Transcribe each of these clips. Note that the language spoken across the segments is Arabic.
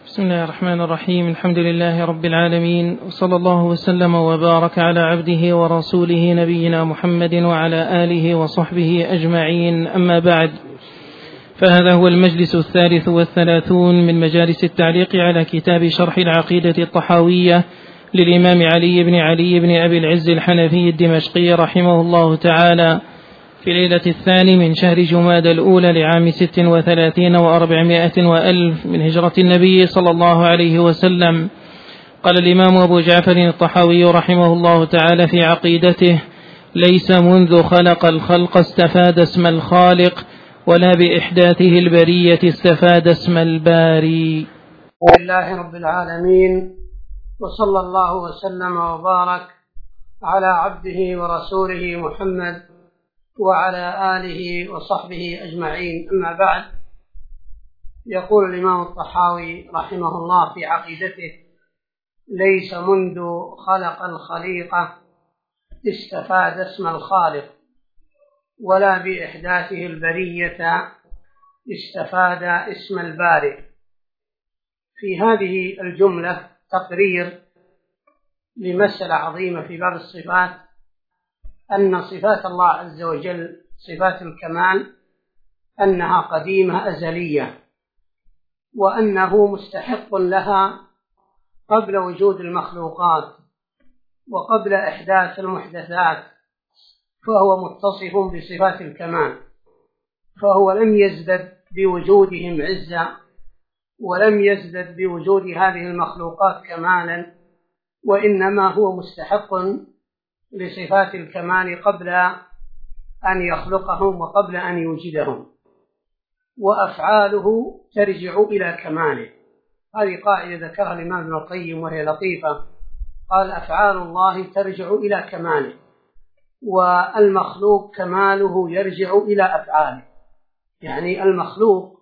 بسم الله الرحمن الرحيم. الحمد لله رب العالمين، وصلى الله وسلم وبارك على عبده ورسوله نبينا محمد وعلى آله وصحبه أجمعين، أما بعد، فهذا هو المجلس 33 من مجالس التعليق على كتاب شرح العقيدة الطحاوية للإمام علي بن أبي العز الحنفي الدمشقي رحمه الله تعالى، في ليلة 2 من شهر جمادى الأولى لعام 36 و400 وألف من هجرة النبي صلى الله عليه وسلم. قال الإمام أبو جعفر الطحاوي رحمه الله تعالى في عقيدته: ليس منذ خلق الخلق استفاد اسم الخالق، ولا بإحداثه البرية استفاد اسم الباري. لله رب العالمين، وصلى الله وسلم وبارك على عبده ورسوله محمد وعلى آله وصحبه أجمعين، أما بعد. يقول الإمام الطحاوي رحمه الله في عقيدته: ليس منذ خلق الخليقة استفاد اسم الخالق، ولا بإحداثه البرية استفاد اسم البارئ. في هذه الجملة تقرير لمسألة عظيمة في باب الصفات، أن صفات الله عز وجل صفات الكمال أنها قديمة أزلية، وأنه مستحق لها قبل وجود المخلوقات وقبل إحداث المحدثات، فهو متصف بصفات الكمال، فهو لم يزدد بوجودهم عزة، ولم يزدد بوجود هذه المخلوقات كمالا، وإنما هو مستحق لصفات الكمال قبل أن يخلقهم وقبل أن يوجدهم، وأفعاله ترجع إلى كماله. هذه قاعدة ذكرها الإمام ابن القيم وهي لطيفة، قال: أفعال الله ترجع إلى كماله، والمخلوق كماله يرجع إلى أفعاله. يعني المخلوق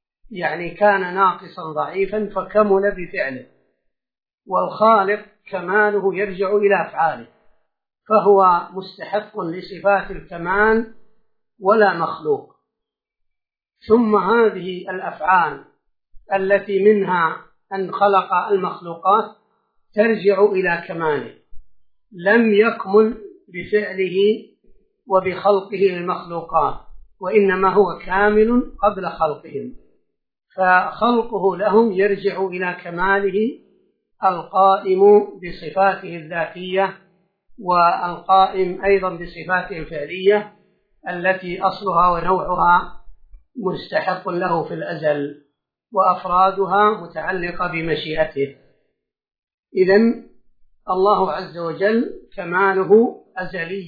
كان ناقصا ضعيفا فكمل بفعله، والخالق كماله يرجع إلى أفعاله، فهو مستحق لصفات الكمال ولا مخلوق. ثم هذه الأفعال التي منها أن خلق المخلوقات ترجع إلى كماله، لم يكمل بفعله وبخلقه للمخلوقات، وإنما هو كامل قبل خلقهم، فخلقه لهم يرجع إلى كماله القائم بصفاته الذاتية، والقائم أيضا بصفاته الفعلية التي أصلها ونوعها مستحق له في الأزل، وأفرادها متعلقة بمشيئته. إذن الله عز وجل كماله أزلي،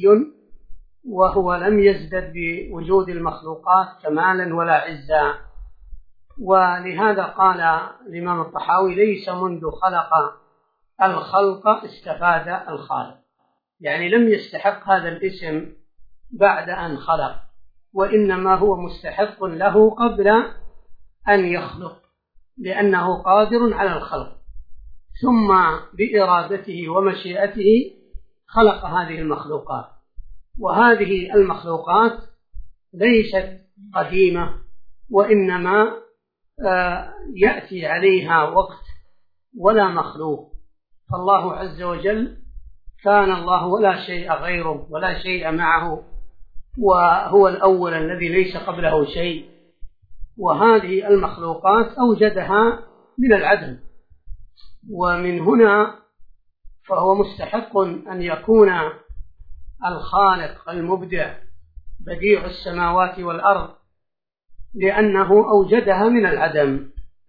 وهو لم يزدد بوجود المخلوقات كمالا ولا عزا. ولهذا قال الإمام الطحاوي: ليس منذ خلق الخلق استفاد الخالق، يعني لم يستحق هذا الاسم بعد أن خلق، وإنما هو مستحق له قبل أن يخلق، لأنه قادر على الخلق، ثم بإرادته ومشيئته خلق هذه المخلوقات. وهذه المخلوقات ليست قديمة، وإنما يأتي عليها وقت ولا مخلوق. فالله عز وجل كان الله ولا شيء غيره ولا شيء معه، وهو الأول الذي ليس قبله شيء، وهذه المخلوقات أوجدها من العدم، ومن هنا فهو مستحق أن يكون الخالق المبدع بديع السماوات والأرض، لأنه أوجدها من العدم.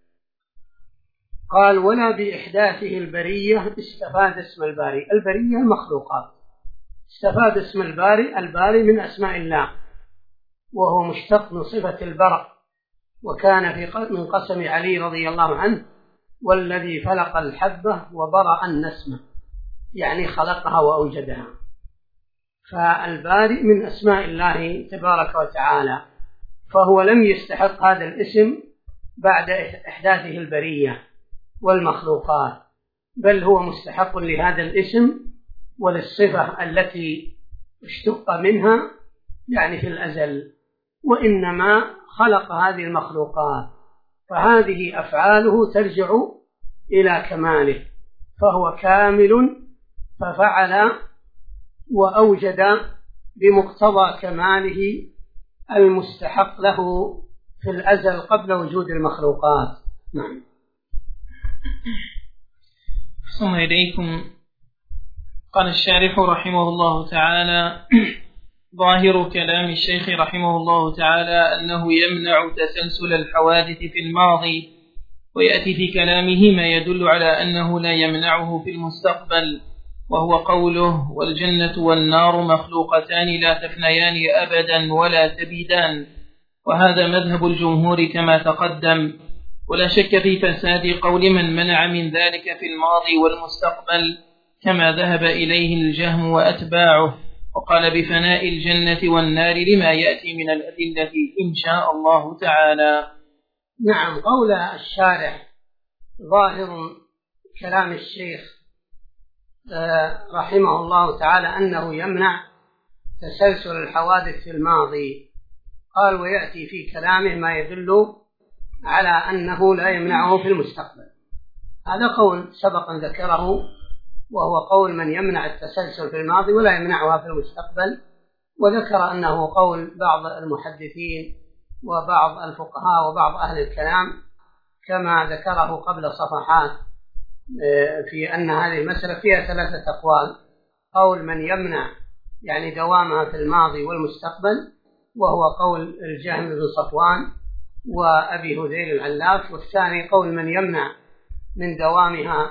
قال: ولا بإحداثه البرية استفاد اسم الباري. البرية المخلوقات، استفاد اسم الباري. الباري من أسماء الله، وهو مشتق من صفة البرق، وكان من قسم علي رضي الله عنه: والذي فلق الحبة وبرأ النسمة، يعني خلقها وأوجدها. فالباري من أسماء الله تبارك وتعالى، فهو لم يستحق هذا الاسم بعد إحداثه البرية والمخلوقات، بل هو مستحق لهذا الاسم وللصفة التي اشتق منها يعني في الأزل، وإنما خلق هذه المخلوقات فهذه أفعاله ترجع إلى كماله، فهو كامل ففعل وأوجد بمقتضى كماله المستحق له في الأزل قبل وجود المخلوقات. نعم. ثم إليكم. قال الشارح رحمه الله تعالى: ظاهر كلام الشيخ رحمه الله تعالى أنه يمنع تسلسل الحوادث في الماضي، ويأتي في كلامه ما يدل على أنه لا يمنعه في المستقبل، وهو قوله: والجنة والنار مخلوقتان لا تفنيان أبدا ولا تبيدان. وهذا مذهب الجمهور كما تقدم، ولا شك في فساد قول من منع من ذلك في الماضي والمستقبل، كما ذهب إليه الجهم وأتباعه، وقال بفناء الجنة والنار لما يأتي من الأدلة إن شاء الله تعالى. نعم. قول الشارح ظاهر كلام الشيخ رحمه الله تعالى أنه يمنع تسلسل الحوادث في الماضي، قال ويأتي في كلامه ما يدل على أنه لا يمنعه في المستقبل. هذا قول سبق أن ذكره، وهو قول من يمنع التسلسل في الماضي ولا يمنعها في المستقبل، وذكر أنه قول بعض المحدثين وبعض الفقهاء وبعض أهل الكلام كما ذكره قبل صفحات، في أن هذه المسألة فيها 3 أقوال: قول من يمنع يعني دوامها في الماضي والمستقبل، وهو قول الجهم بن صفوان وأبي هذيل العلاف، والثاني قول من يمنع من دوامها،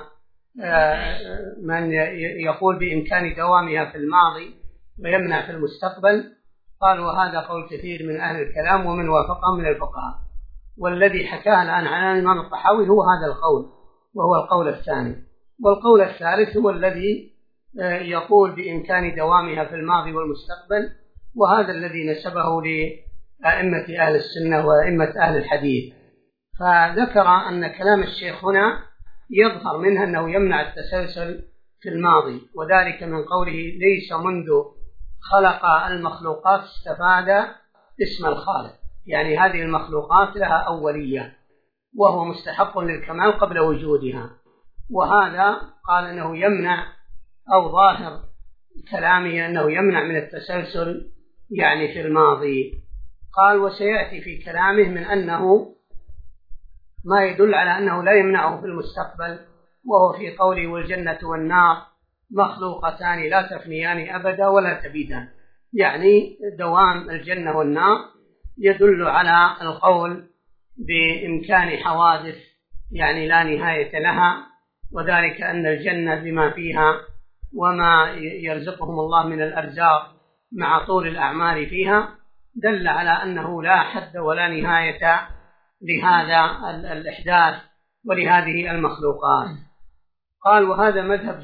من يقول بإمكان دوامها في الماضي ويمنع في المستقبل. قال وهذا قول كثير من أهل الكلام ومن وافقهم من الفقهاء، والذي حكاه الآن عن الإمام الطحاوي هو هذا القول، وهو القول الثاني. والقول الثالث هو الذي يقول بإمكان دوامها في الماضي والمستقبل، وهذا الذي نسبه لأئمة أهل السنة وأئمة أهل الحديث. فذكر أن كلام الشيخ هنا يظهر منها أنه يمنع التسلسل في الماضي، وذلك من قوله: ليس منذ خلق المخلوقات استفاد اسم الخالق، يعني هذه المخلوقات لها أولية وهو مستحق للكمال قبل وجودها. وهذا قال أنه يمنع، أو ظاهر كلامه أنه يمنع من التسلسل يعني في الماضي. قال وسيأتي في كلامه من أنه ما يدل على أنه لا يمنعه في المستقبل، وهو في قوله: والجنة والنار مخلوقتان لا تفنيان أبدا ولا تبيدان، يعني دوام الجنة والنار يدل على القول بإمكان حوادث يعني لا نهاية لها، وذلك أن الجنة بما فيها وما يرزقهم الله من الأرزاق مع طول الأعمال فيها دل على أنه لا حد ولا نهاية لهذا الإحداث ولهذه المخلوقات. قال وهذا مذهب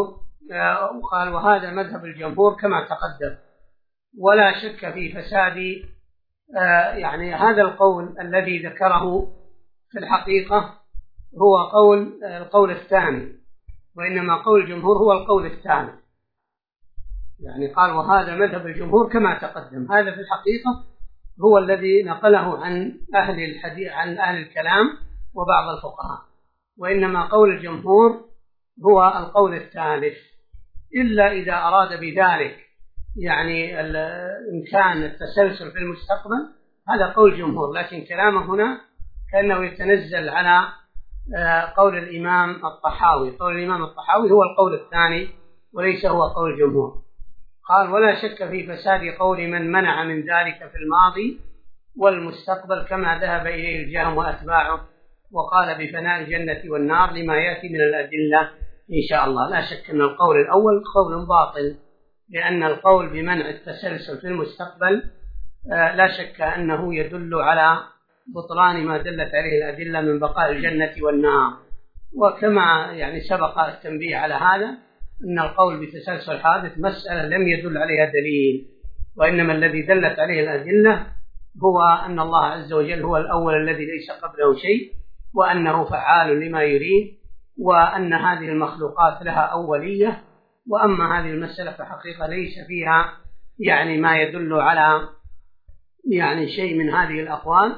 الجمهور كما تقدم، ولا شك في فساد يعني هذا القول الذي ذكره في الحقيقة هو القول الثاني، وإنما قول الجمهور هو القول الثاني. يعني قال وهذا مذهب الجمهور كما تقدم، هذا في الحقيقة هو الذي نقله عن أهل الحديث عن أهل الكلام وبعض الفقهاء، وإنما قول الجمهور هو القول الثالث، إلا إذا أراد بذلك يعني إمكان التسلسل في المستقبل، هذا قول الجمهور. لكن كلامه هنا كأنه يتنزل على قول الإمام الطحاوي. قول الإمام الطحاوي هو القول الثاني وليس هو قول الجمهور. قال ولا شك في فساد قول من منع من ذلك في الماضي والمستقبل كما ذهب إليه الجهم وأتباعه، وقال بفناء الجنة والنار لما يأتي من الأدلة إن شاء الله. لا شك أن القول الأول قول باطل، لأن القول بمنع التسلسل في المستقبل لا شك أنه يدل على بطلان ما دلت عليه الأدلة من بقاء الجنة والنار. وكما يعني سبق التنبيه على هذا أن القول بتسلسل حادث مسألة لم يدل عليها دليل، وإنما الذي دلت عليه الأدلة هو أن الله عز وجل هو الأول الذي ليس قبله شيء، وأنه فعال لما يريد، وأن هذه المخلوقات لها أولية. وأما هذه المسألة فحقيقة ليس فيها يعني ما يدل على يعني شيء من هذه الأقوال،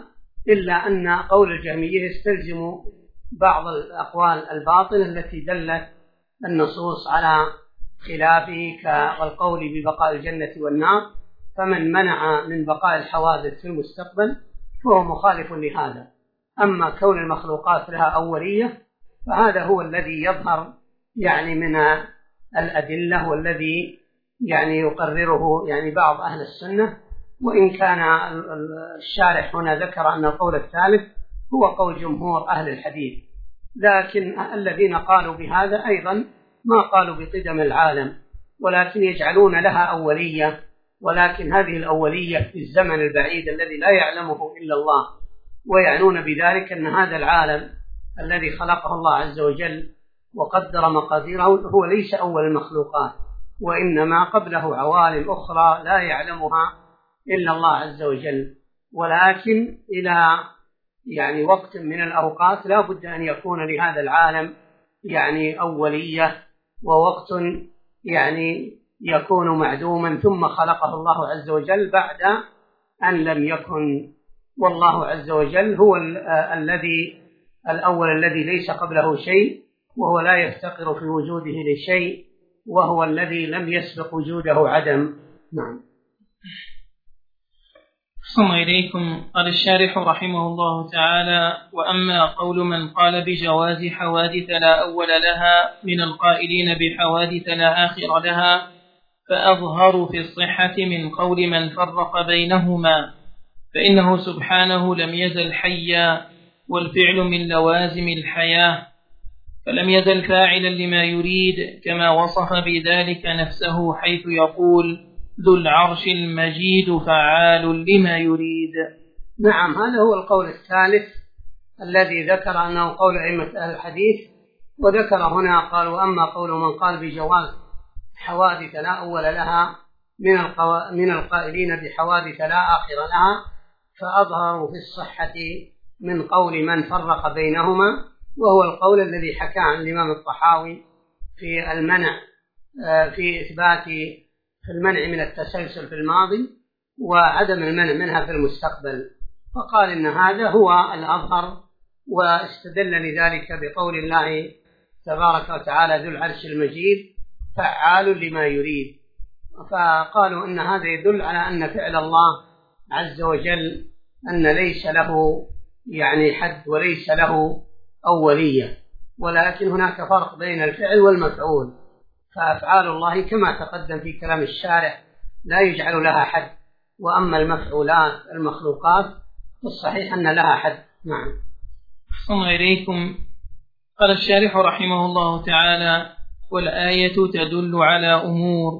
إلا أن قول الجهمية يستلزم بعض الأقوال الباطلة التي دلت النصوص على خلافه كالقول ببقاء الجنة والنار، فمن منع من بقاء الحوادث في المستقبل فهو مخالف لهذا. أما كون المخلوقات لها أولية فهذا هو الذي يظهر يعني من الأدلة والذي يعني يقرره يعني بعض أهل السنة، وإن كان الشارح هنا ذكر أن القول الثالث هو قول جمهور أهل الحديث، لكن الذين قالوا بهذا أيضا ما قالوا بقدم العالم، ولكن يجعلون لها أولية، ولكن هذه الأولية في الزمن البعيد الذي لا يعلمه إلا الله، ويعنون بذلك أن هذا العالم الذي خلقه الله عز وجل وقدر مقاديره هو ليس أول المخلوقات، وإنما قبله عوالم أخرى لا يعلمها إلا الله عز وجل، ولكن إلى يعني وقت من الأوقات لا بد أن يكون لهذا العالم يعني أولية، ووقت يعني يكون معدوما ثم خلقه الله عز وجل بعد أن لم يكن، والله عز وجل هو الذي الأول الذي ليس قبله شيء، وهو لا يفتقر في وجوده لشيء، وهو الذي لم يسبق وجوده عدم. نعم. صلى إليكم. قال الشارح رحمه الله تعالى: وأما قول من قال بجواز حوادث لا أول لها من القائلين بحوادث لا آخر لها فأظهر في الصحة من قول من فرق بينهما، فإنه سبحانه لم يزل حيا، والفعل من لوازم الحياة، فلم يزل فاعلا لما يريد، كما وصف بذلك نفسه حيث يقول: ذو العرش المجيد فعال لما يريد. نعم، هذا هو القول الثالث الذي ذكر أنه قول أئمة أهل الحديث، وذكر هنا قال: وأما قول من قال بجواز حوادث لا أول لها من القائلين بحوادث لا آخر لها فأظهروا في الصحة من قول من فرق بينهما، وهو القول الذي حكى عن الإمام الطحاوي في المنع في إثبات في المنع من التسلسل في الماضي وعدم المنع منها في المستقبل، فقال إن هذا هو الأظهر، واستدل لذلك بقول الله تبارك وتعالى: ذو العرش المجيد فعال لما يريد، فقالوا إن هذا يدل على أن فعل الله عز وجل أن ليس له يعني حد وليس له أولية، ولكن هناك فرق بين الفعل والمفعول، فأفعال الله كما تقدم في كلام الشارح لا يجعل لها حد، وأما المفعولات المخلوقات فالصحيح أن لها حد. نعم. صلى إليكم. قال الشارح رحمه الله تعالى: والآية تدل على أمور،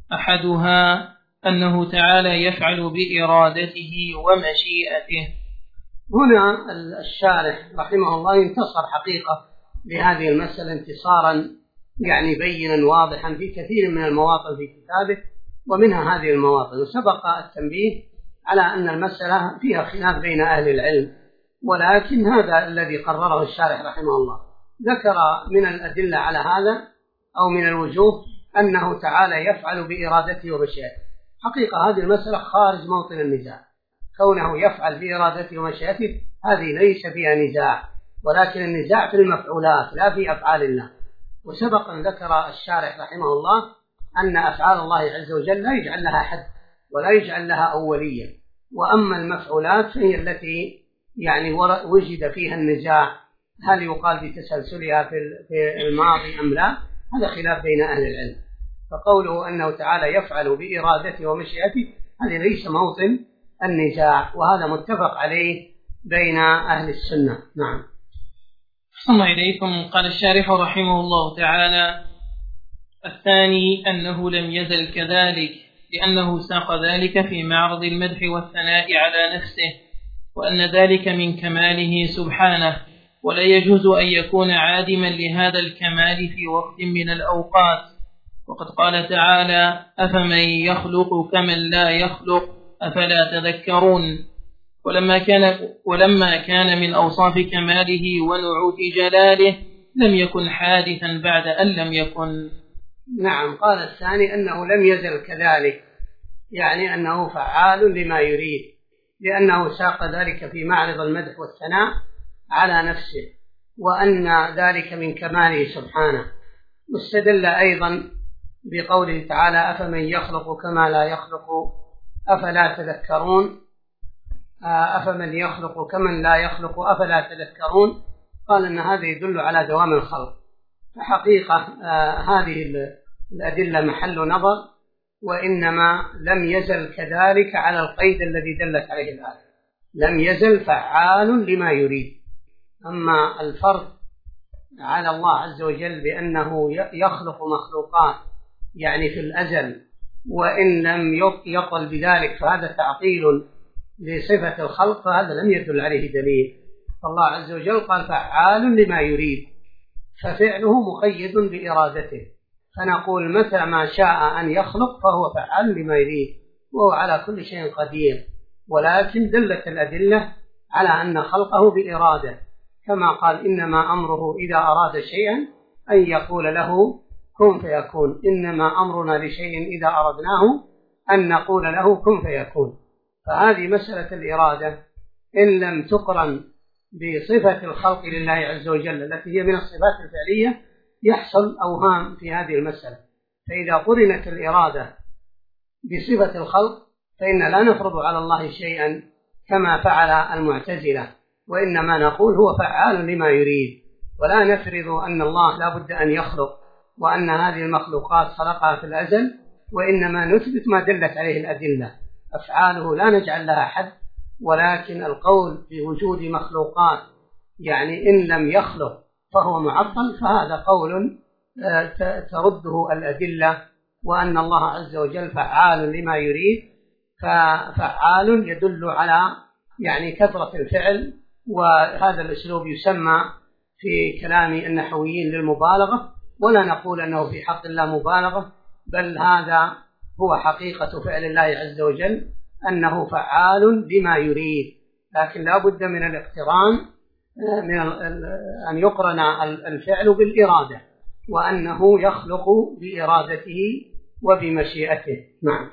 أحدها أنه تعالى يفعل بإرادته ومشيئته. هنا الشارح رحمه الله انتصر حقيقة لهذه المسألة انتصارا يعني بينا واضحا في كثير من المواطن في كتابه، ومنها هذه المواطن. وسبق التنبيه على أن المسألة فيها خلاف بين أهل العلم، ولكن هذا الذي قرره الشارح رحمه الله. ذكر من الأدلة على هذا أو من الوجوه أنه تعالى يفعل بإرادته ومشيئته. حقيقة هذه المسألة خارج موطن النزاع، كونه يفعل بإرادته ومشيئته هذه ليس فيها نزاع، ولكن النزاع في المفعولات لا في أفعال الله. وسبق أن ذكر الشارح رحمه الله أن أفعال الله عز وجل لا يجعل لها حد ولا يجعل لها أولية، وأما المفعولات فهي التي يعني وجد فيها النزاع، هل يقال بتسلسلها في الماضي أم لا؟ هذا خلاف بين أهل العلم. فقوله أنه تعالى يفعل بإرادته ومشيئته هذا ليس موطن النزاع، وهذا متفق عليه بين أهل السنة. نعم. صلى إليكم. قال الشارح رحمه الله تعالى: الثاني أنه لم يزل كذلك، لأنه ساق ذلك في معرض المدح والثناء على نفسه، وأن ذلك من كماله سبحانه، ولا يجوز أن يكون عادما لهذا الكمال في وقت من الأوقات. وقد قال تعالى: أفمن يخلق كمن لا يخلق أفلا تذكرون. ولما كان من أوصاف كماله ونعوت جلاله لم يكن حادثا بعد أن لم يكن. نعم. قال الثاني أنه لم يزل كذلك، يعني أنه فعال لما يريد، لأنه ساق ذلك في معرض المدح والثناء على نفسه، وأن ذلك من كماله سبحانه. واستدل أيضا بقوله تعالى: أفمن يخلق كما لا يخلق أفلا تذكرون، أفمن يخلق كمن لا يخلق أفلا تذكرون. قال أن هذا يدل على دوام الخلق. فحقيقة هذه الأدلة محل نظر، وإنما لم يزل كذلك على القيد الذي دلت عليه الآية، لم يزل فعال لما يريد. أما الفرض على الله عز وجل بأنه يخلق مخلوقات يعني في الأزل، وإن لم يقل بذلك فهذا تعطيل لصفة الخلق، فهذا لم يدل عليه دليل. فالله عز وجل قال فعال لما يريد، ففعله مقيد بإرادته، فنقول متى ما شاء أن يخلق فهو فعال لما يريد، وهو على كل شيء قدير. ولكن دلت الأدلة على أن خلقه بإرادة، كما قال: إنما أمره إذا أراد شيئا أن يقول له كن فيكون. إنما أمرنا لشيء إذا أردناه أن نقول له كن فيكون. فهذه مسألة الإرادة إن لم تقرن بصفة الخلق لله عز وجل التي هي من الصفات الفعلية يحصل أوهام في هذه المسألة. فإذا قرنت الإرادة بصفة الخلق فإن لا نفرض على الله شيئا كما فعل المعتزلة، وإنما نقول هو فعال لما يريد، ولا نفرض أن الله لا بد أن يخلق وأن هذه المخلوقات خلقها في الأزل، وإنما نثبت ما دلت عليه الأدلة. أفعاله لا نجعل لها حد، ولكن القول بوجود مخلوقات يعني إن لم يخلق فهو معطل، فهذا قول ترده الأدلة، وأن الله عز وجل فعال لما يريد. ففعال يدل على يعني كثرة الفعل، وهذا الأسلوب يسمى في كلام النحويين للمبالغة، ولا نقول أنه في حق الله مبالغة، بل هذا هو حقيقة فعل الله عز وجل أنه فعال لما يريد. لكن لا بد من الاقتران، من أن يقرن الفعل بالإرادة، وأنه يخلق بإرادته وبمشيئته. نعم.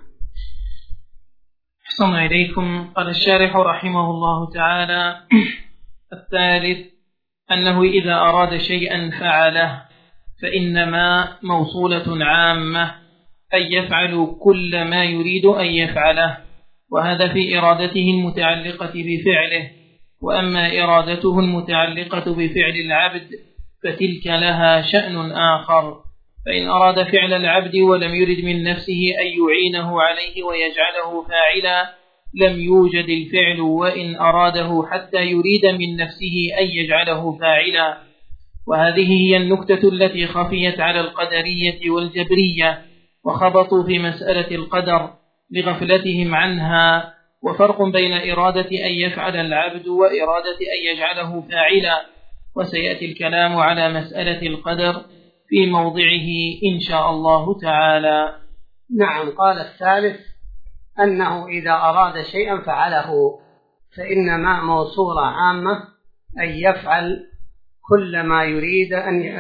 أحسن إليكم. قال الشارح رحمه الله تعالى: الثالث أنه إذا أراد شيئا فعله فإنما موصولة عامة، أن يفعل كل ما يريد أن يفعله، وهذا في إرادته المتعلقة بفعله. وأما إرادته المتعلقة بفعل العبد فتلك لها شأن آخر، فإن أراد فعل العبد ولم يرد من نفسه أن يعينه عليه ويجعله فاعلا لم يوجد الفعل، وإن أراده حتى يريد من نفسه أن يجعله فاعلا. وهذه هي النكتة التي خفيت على القدرية والجبرية، وخبطوا في مسألة القدر لغفلتهم عنها. وفرق بين إرادة أن يفعل العبد وإرادة أن يجعله فاعلا، وسيأتي الكلام على مسألة القدر في موضعه إن شاء الله تعالى. نعم. قال الثالث أنه إذا أراد شيئا فعله فإنما موصولة عامة أن يفعل كل ما يريد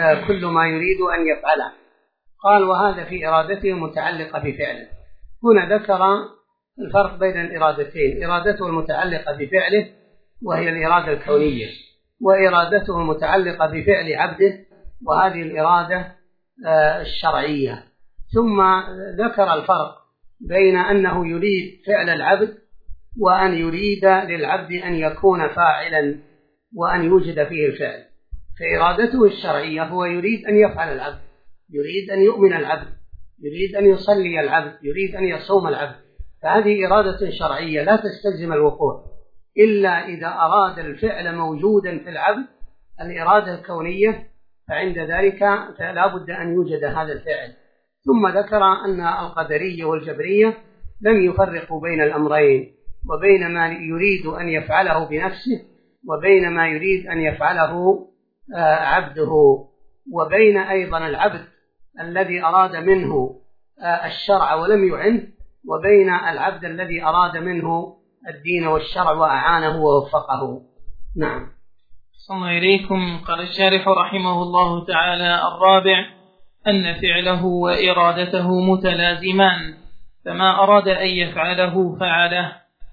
أن يفعله. قال: وهذا في إرادته المتعلقة بفعله. هنا ذكر الفرق بين الإرادتين: إرادته المتعلقة بفعله وهي الإرادة الكونية، وإرادته المتعلقة بفعل عبده وهذه الإرادة الشرعية. ثم ذكر الفرق بين أنه يريد فعل العبد وأن يريد للعبد أن يكون فاعلا وأن يوجد فيه الفعل. فإرادته الشرعية هو يريد أن يفعل العبد، يريد أن يؤمن العبد، يريد أن يصلي العبد، يريد أن يصوم العبد. فهذه إرادة شرعية لا تستلزم الوقوع، إلا إذا أراد الفعل موجودا في العبد الإرادة الكونية، فعند ذلك لا بد أن يوجد هذا الفعل. ثم ذكر أن القدرية والجبرية لم يفرقوا بين الأمرين، وبين ما يريد أن يفعله بنفسه وبين ما يريد أن يفعله عبده، وبين أيضا العبد الذي أراد منه الشرع ولم يعنه، وبين العبد الذي أراد منه الدين والشرع وأعانه ووفقه. نعم. صلى إليكم. قال الشارح رحمه الله تعالى: الرابع أن فعله وإرادته متلازمان، فما أراد أن يفعله فعله،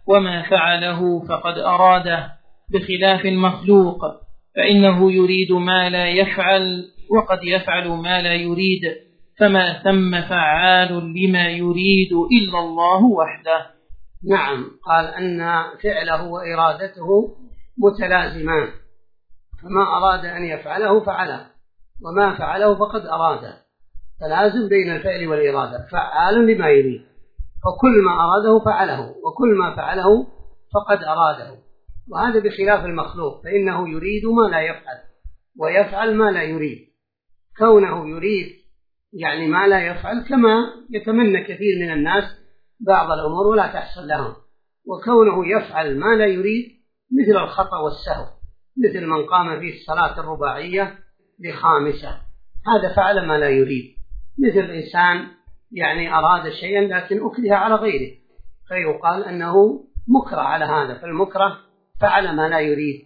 وما فعله فقد أراده، بخلاف المخلوق فإنه يريد ما لا يفعل وقد يفعل ما لا يريد، فما ثم فعال لما يريد إلا الله وحده. نعم، قال أن فعله وإرادته متلازمان، فما أراد أن يفعله فعله، وما فعله فقد أراده، فلازم بين الفعل والإرادة، فعال لما يريد، فكل ما أراده فعله، وكل ما فعله فقد أراده. وهذا بخلاف المخلوق، فإنه يريد ما لا يفعل ويفعل ما لا يريد. كونه يريد يعني ما لا يفعل، كما يتمنى كثير من الناس بعض الأمور ولا تحصل لهم، وكونه يفعل ما لا يريد مثل الخطأ والسهو، مثل من قام في الصلاة الرباعية لخامسة، هذا فعل ما لا يريد. مثل إنسان يعني أراد شيئا لكن أكره على غيره، فيقال أنه مكره على هذا، فالمكره فعل ما لا يريد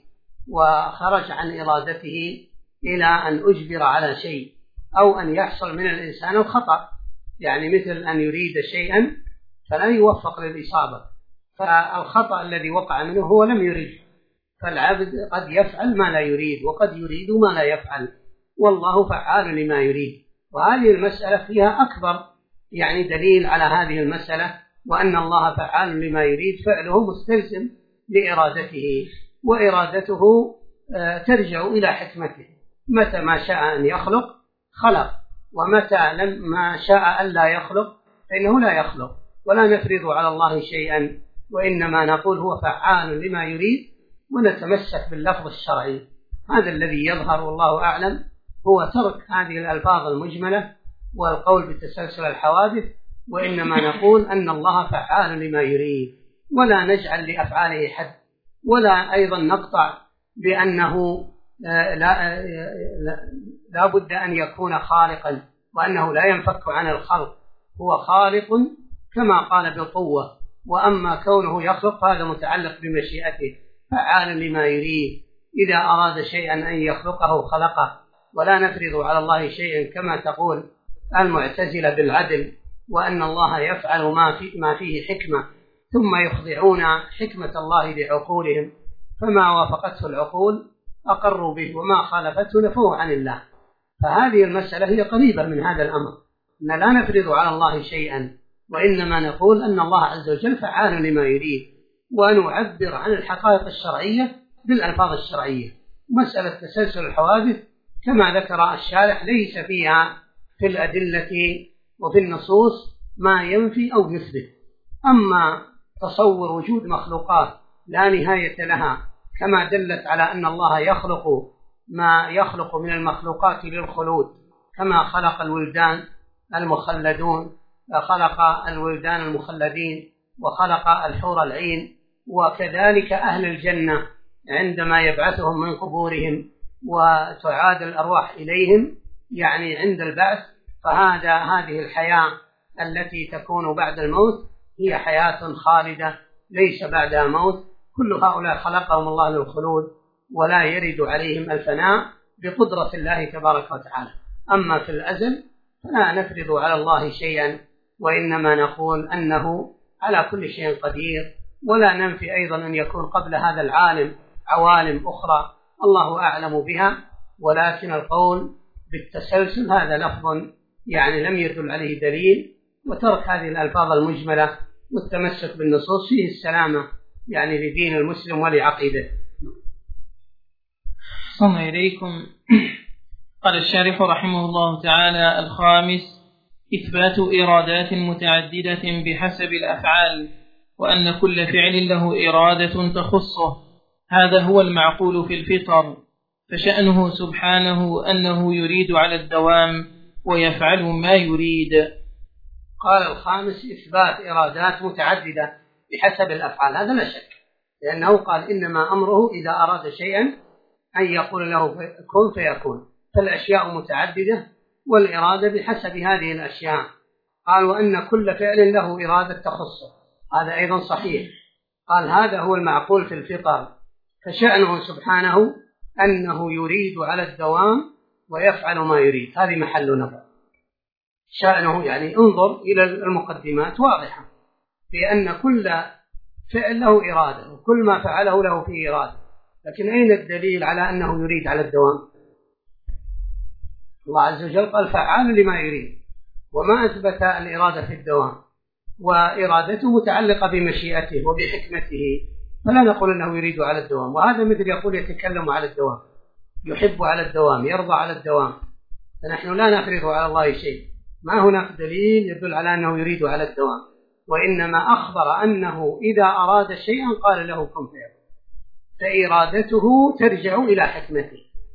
وخرج عن إرادته إلى أن أجبر على شيء، أو أن يحصل من الإنسان الخطأ، يعني مثل أن يريد شيئا فلا يوفق للإصابة، فالخطأ الذي وقع منه هو لم يريد. فالعبد قد يفعل ما لا يريد وقد يريد ما لا يفعل، والله فعال لما يريد. وهذه المسألة فيها أكبر يعني دليل على هذه المسألة، وأن الله فعال لما يريد، فعله مستلزم لإرادته، وإرادته ترجع إلى حكمته، متى ما شاء أن يخلق خلق، ومتى ما شاء أن لا يخلق فإنه لا يخلق، ولا نفرض على الله شيئا، وإنما نقول هو فعال لما يريد، ونتمسك باللفظ الشرعي. هذا الذي يظهر والله أعلم، هو ترك هذه الألفاظ المجملة والقول بتسلسل الحوادث، وإنما نقول أن الله فعال لما يريد، ولا نجعل لأفعاله حد، ولا أيضا نقطع بأنه لا بد أن يكون خالقا، وأنه لا ينفك عن الخلق، هو خالق كما قال بالقوة، وأما كونه يخلق هذا متعلق بمشيئته، فعال لما يريد، إذا أراد شيئا أن يخلقه خلقه، ولا نفرض على الله شيئا كما تقول المعتزلة بالعدل، وأن الله يفعل ما فيه حكمة، ثم يخضعون حكمة الله لعقولهم، فما وافقته العقول أقروا به، وما خالفته نفوه عن الله. فهذه المسألة هي قريبة من هذا الأمر، أن لا نفرض على الله شيئا، وإنما نقول أن الله عز وجل فعال لما يريد، ونعبر عن الحقائق الشرعية بالألفاظ الشرعية. مسألة تسلسل الحوادث كما ذكر الشارح ليس فيها في الأدلة وفي النصوص ما ينفي أو يثبت. أما تصور وجود مخلوقات لا نهاية لها، كما دلت على أن الله يخلق ما يخلق من المخلوقات للخلود، كما خلق الولدان المخلدون، خلق الولدان المخلدين، وخلق الحور العين، وكذلك أهل الجنة عندما يبعثهم من قبورهم وتعاد الأرواح إليهم يعني عند البعث، هذه الحياة التي تكون بعد الموت هي حياة خالدة ليس بعدها موت. كل هؤلاء خلقهم الله للخلود، ولا يرد عليهم الفناء بقدرة الله تبارك وتعالى. أما في الأزل فلا نفرض على الله شيئا، وإنما نقول أنه على كل شيء قدير، ولا ننفي أيضا أن يكون قبل هذا العالم عوالم أخرى الله أعلم بها، ولكن القول بالتسلسل هذا لفظ يعني لم يدل عليه دليل، وترك هذه الألفاظ المجملة والتمسك بالنصوص فيه السلامة يعني لدين المسلم ولعقيدته. صلى إليكم. قال الشارح رحمه الله تعالى: الخامس إثبات إرادات متعددة بحسب الأفعال، وأن كل فعل له إرادة تخصه، هذا هو المعقول في الفطر، فشأنه سبحانه أنه يريد على الدوام ويفعل ما يريد. قال الخامس إثبات إرادات متعددة بحسب الأفعال، هذا لا شك، لأنه قال إنما أمره إذا أراد شيئا أن يقول له كن فيكون، فالأشياء متعددة والإرادة بحسب هذه الأشياء. قال وأن كل فعل له إرادة تخصه، هذا أيضا صحيح. قال هذا هو المعقول في الفطر، فشأنه سبحانه أنه يريد على الدوام ويفعل ما يريد، هذه محل نظر. شأنه يعني انظر إلى المقدمات واضحة، بأن كل فعل له إرادة، وكل ما فعله له فيه إرادة، لكن أين الدليل على أنه يريد على الدوام؟ الله عز وجل قال فعال لما يريد، وما أثبت الإرادة في الدوام، وإرادته متعلقة بمشيئته وبحكمته، فلا نقول أنه يريد على الدوام. وهذا مثل يقول يتكلم على الدوام، يحب على الدوام، يرضى على الدوام، فنحن لا نفرض على الله شيء، ما هناك دليل يدل على أنه يريد على الدوام، وإنما أخبر أنه إذا أراد شيئا قال له كن فيكون، فإرادته ترجع إلى حكمته،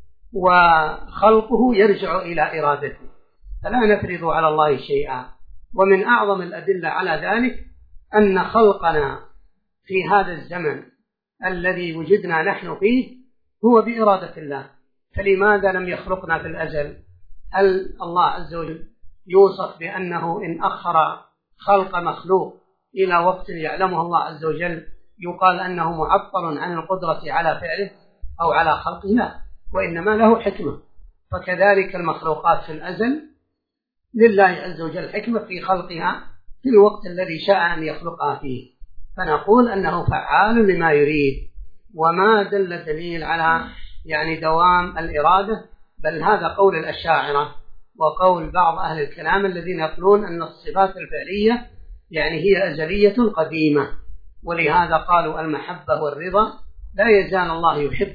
وخلقه يرجع إلى إرادته، فلا نفرض على الله شيئا. ومن أعظم الأدلة على ذلك أن خلقنا في هذا الزمن الذي وجدنا نحن فيه هو بإرادة الله، فلماذا لم يخلقنا في الأزل؟ هل الله عز وجل يوصف بأنه إن أخر خلق مخلوق إلى وقت يعلمه الله عز وجل يقال أنه معطل عن القدرة على فعله أو على خلقه؟ لا، وإنما له حكمة. فكذلك المخلوقات في الأزل لله عز وجل حكمة في خلقها في الوقت الذي شاء أن يخلقها فيه، فنقول أنه فعال لما يريد. وما دل دليل على دوام الإرادة، بل هذا قول الأشاعرة وقول بعض أهل الكلام الذين يقولون أن الصفات الفعلية هي أزلية قديمة، ولهذا قالوا المحبة والرضا لا يزال الله يحب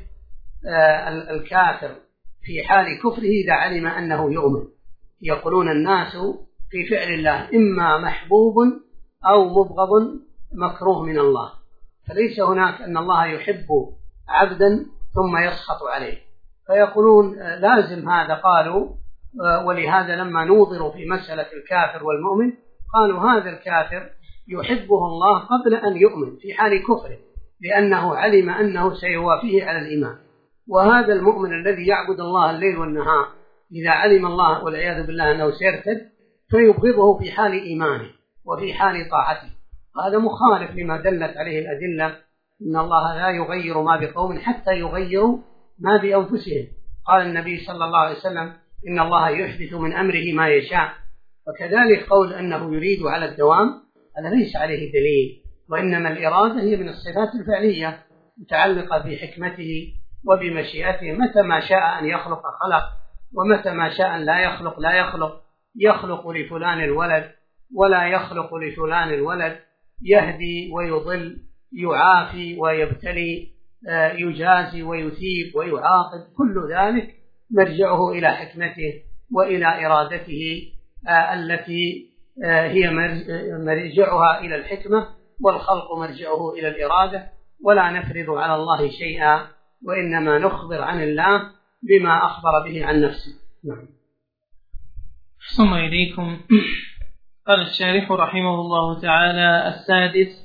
الكافر في حال كفره إذا علم أنه يؤمن. يقولون الناس في فعل الله إما محبوب أو مبغض مكروه من الله، فليس هناك أن الله يحب عبدا ثم يسخط عليه، فيقولون لازم هذا. قالوا ولهذا لما نوظروا في مسألة الكافر والمؤمن قالوا هذا الكافر يحبه الله قبل أن يؤمن في حال كفره، لأنه علم أنه سيوافيه على الإيمان. وهذا المؤمن الذي يعبد الله الليل والنهار إذا علم الله والعياذ بالله أنه سيرتد فيبغضه في حال إيمانه وفي حال طاعته، هذا مخالف لما دلت عليه الأدلة. إن الله لا يغير ما بقوم حتى يغيروا ما بأنفسهم. قال النبي صلى الله عليه وسلم إن الله يحدث من أمره ما يشاء. وكذلك قول أنه يريد على الدوام هذا ليس عليه دليل، وإنما الإرادة هي من الصفات الفعلية متعلقة بحكمته وبمشيئته، متى ما شاء أن يخلق خلق، ومتى ما شاء أن لا يخلق لا يخلق. يخلق لفلان الولد ولا يخلق لفلان الولد، يهدي ويضل، يعافي ويبتلي، يجازي ويثيب ويعاقب، كل ذلك مرجعه إلى حكمته وإلى إرادته التي هي مرجعها إلى الحكمة، والخلق مرجعه إلى الإرادة. ولا نفرض على الله شيئا، وإنما نخبر عن الله بما أخبر به عن نفسه. نعم. أحسن إليكم. قال الشارح رحمه الله تعالى: السادس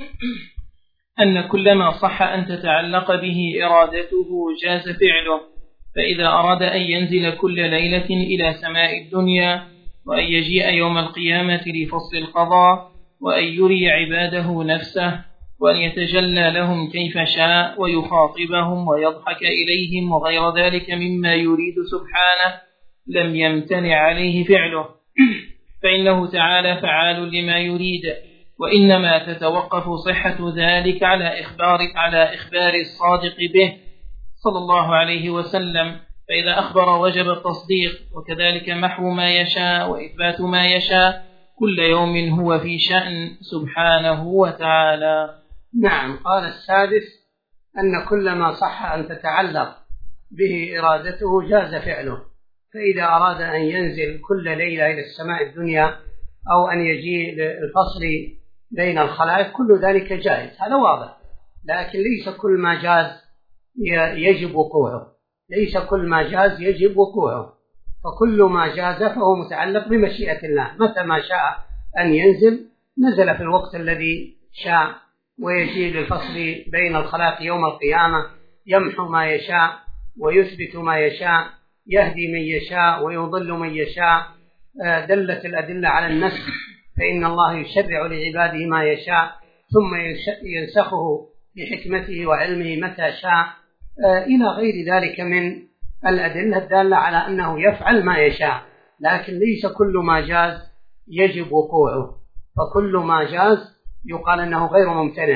أن كل ما صح أن تتعلق به إرادته جاز فعله، فإذا أراد أن ينزل كل ليلة إلى سماء الدنيا، وأن يجيء يوم القيامة لفصل القضاء، وأن يري عباده نفسه، وأن يتجلى لهم كيف شاء ويخاطبهم ويضحك إليهم وغير ذلك مما يريد سبحانه، لم يمتنع عليه فعله، فإنه تعالى فعال لما يريد، وإنما تتوقف صحة ذلك على إخبار الصادق به صلى الله عليه وسلم، فإذا أخبر وجب التصديق، وكذلك محو ما يشاء وإثبات ما يشاء، كل يوم هو في شأن سبحانه وتعالى. نعم. قال السادس أن كل ما صح أن تتعلق به إرادته جاز فعله، فإذا أراد أن ينزل كل ليلة إلى السماء الدنيا أو أن يجيء الفصل بين الخلائق كل ذلك جائز، هذا واضح، لكن ليس كل ما جاز يجب وقوعه، ليس كل ما جاز يجب وقوعه، فكل ما جاز فهو متعلق بمشيئة الله، متى ما شاء أن ينزل نزل في الوقت الذي شاء، ويجيء للفصل بين الخلائق يوم القيامة، يمحو ما يشاء ويثبت ما يشاء، يهدي من يشاء ويضل من يشاء. دلت الأدلة على النسخ، فإن الله يشرع لعباده ما يشاء ثم ينسخه بحكمته وعلمه متى شاء، إلى غير ذلك من الأدلة الدالة على أنه يفعل ما يشاء، لكن ليس كل ما جاز يجب وقوعه، فكل ما جاز يقال أنه غير ممتنع،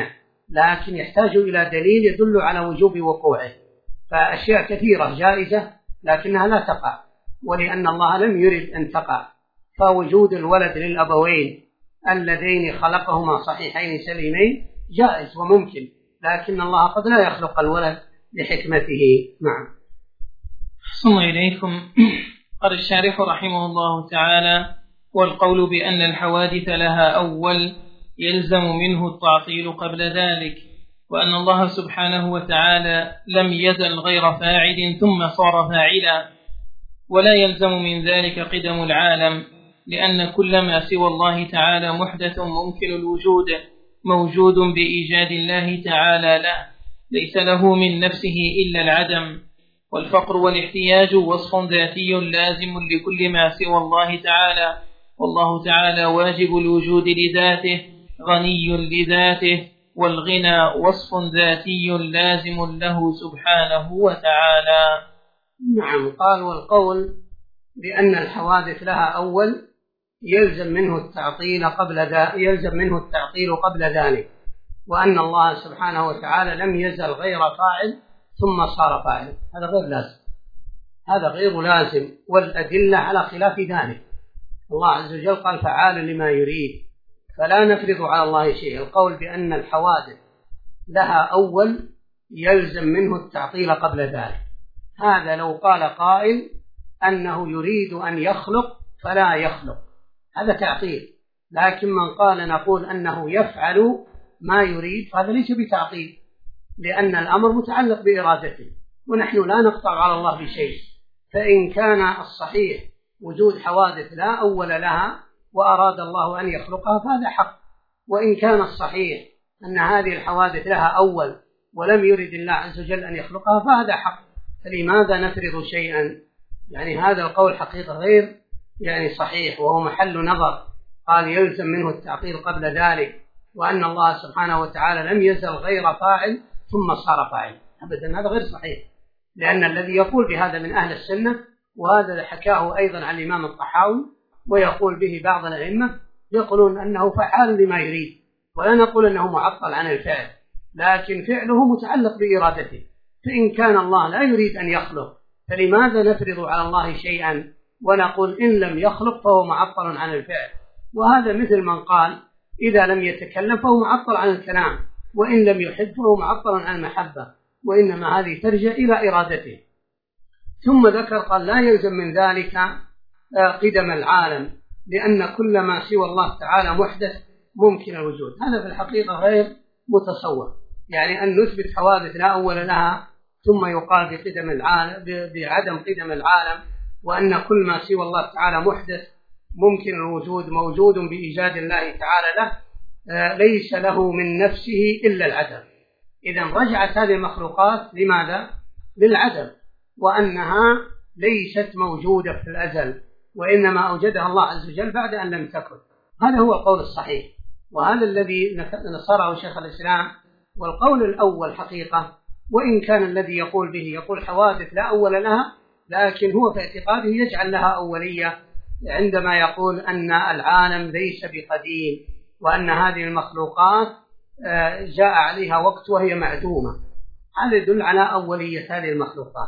لكن يحتاج إلى دليل يدل على وجوب وقوعه. فأشياء كثيرة جائزة لكنها لا تقع، ولأن الله لم يرد أن تقع. فوجود الولد للأبوين اللذين خلقهما صحيحين سليمين جائز وممكن، لكن الله قد لا يخلق الولد لحكمته. نعم. أحسن إليكم. قال الشارح رحمه الله تعالى: والقول بأن الحوادث لها أول يلزم منه التعطيل قبل ذلك، وأن الله سبحانه وتعالى لم يزل غير فاعل ثم صار فاعلا، ولا يلزم من ذلك قدم العالم، لأن كل ما سوى الله تعالى محدث ممكن الوجود موجود بإيجاد الله تعالى له، ليس له من نفسه إلا العدم. والفقر والاحتياج وصف ذاتي لازم لكل ما سوى الله تعالى، والله تعالى واجب الوجود لذاته غني لذاته، والغنى وصف ذاتي لازم له سبحانه وتعالى. نعم. قال: والقول بأن الحوادث لها أول يلزم منه التعطيل قبل ذلك، وأن الله سبحانه وتعالى لم يزل غير فاعل ثم صار فاعل. هذا غير لازم، والأدلة على خلاف ذلك. الله عز وجل قال: فعال لما يريد، فلا نفرض على الله شيء. القول بأن الحوادث لها أول يلزم منه التعطيل قبل ذلك. هذا لو قال قائل أنه يريد أن يخلق فلا يخلق، هذا تعطيل. لكن من قال نقول أنه يفعل ما يريد، فهذا ليس بتعطيل، لأن الأمر متعلق بإرادته، ونحن لا نقطع على الله بشيء. فإن كان الصحيح وجود حوادث لا أول لها وأراد الله أن يخلقها فهذا حق، وإن كان الصحيح أن هذه الحوادث لها أول ولم يرد الله عز وجل أن يخلقها فهذا حق. فلماذا نفرض شيئا؟ يعني هذا القول حقيقة غير صحيح، وهو محل نظر. قال: يلزم منه التعطيل قبل ذلك، وأن الله سبحانه وتعالى لم يزل غير فاعل ثم صار فاعل. أبدا، هذا غير صحيح، لأن الذي يقول بهذا من أهل السنة، وهذا حكاه أيضا عن الإمام الطحاوي، ويقول به بعض الأئمة، يقولون أنه فعال لما يريد، ولا نقول أنه معطل عن الفعل، لكن فعله متعلق بإرادته. فإن كان الله لا يريد أن يخلق، فلماذا نفرض على الله شيئا ونقول إن لم يخلق فهو معطل عن الفعل؟ وهذا مثل من قال إذا لم يتكلم فهو معطل عن الكلام، وإن لم يحب فهو معطل عن المحبة، وإنما هذه ترجع إلى إرادته. ثم ذكر قال: لا يلزم من ذلك قدم العالم، لأن كل ما سوى الله تعالى محدث ممكن الوجود. هذا في الحقيقة غير متصور، يعني أن نثبت حوادث لا أول لها ثم يقال بعدم قدم العالم، وأن كل ما سوى الله تعالى محدث ممكن الوجود موجود بإيجاد الله تعالى له، ليس له من نفسه إلا العدم. إذن رجعت هذه المخلوقات لماذا؟ للعدم، وأنها ليست موجودة في الأزل، وإنما أوجدها الله عز وجل بعد أن لم تكن. هذا هو القول الصحيح، وهذا الذي نصره شيخ الإسلام. والقول الأول حقيقة، وإن كان الذي يقول به يقول حوادث لا أول لها، لكن هو في اعتقاده يجعل لها أولية عندما يقول أن العالم ليس بقديم، وأن هذه المخلوقات جاء عليها وقت وهي معدومة. هذا يدل على أولية هذه المخلوقات.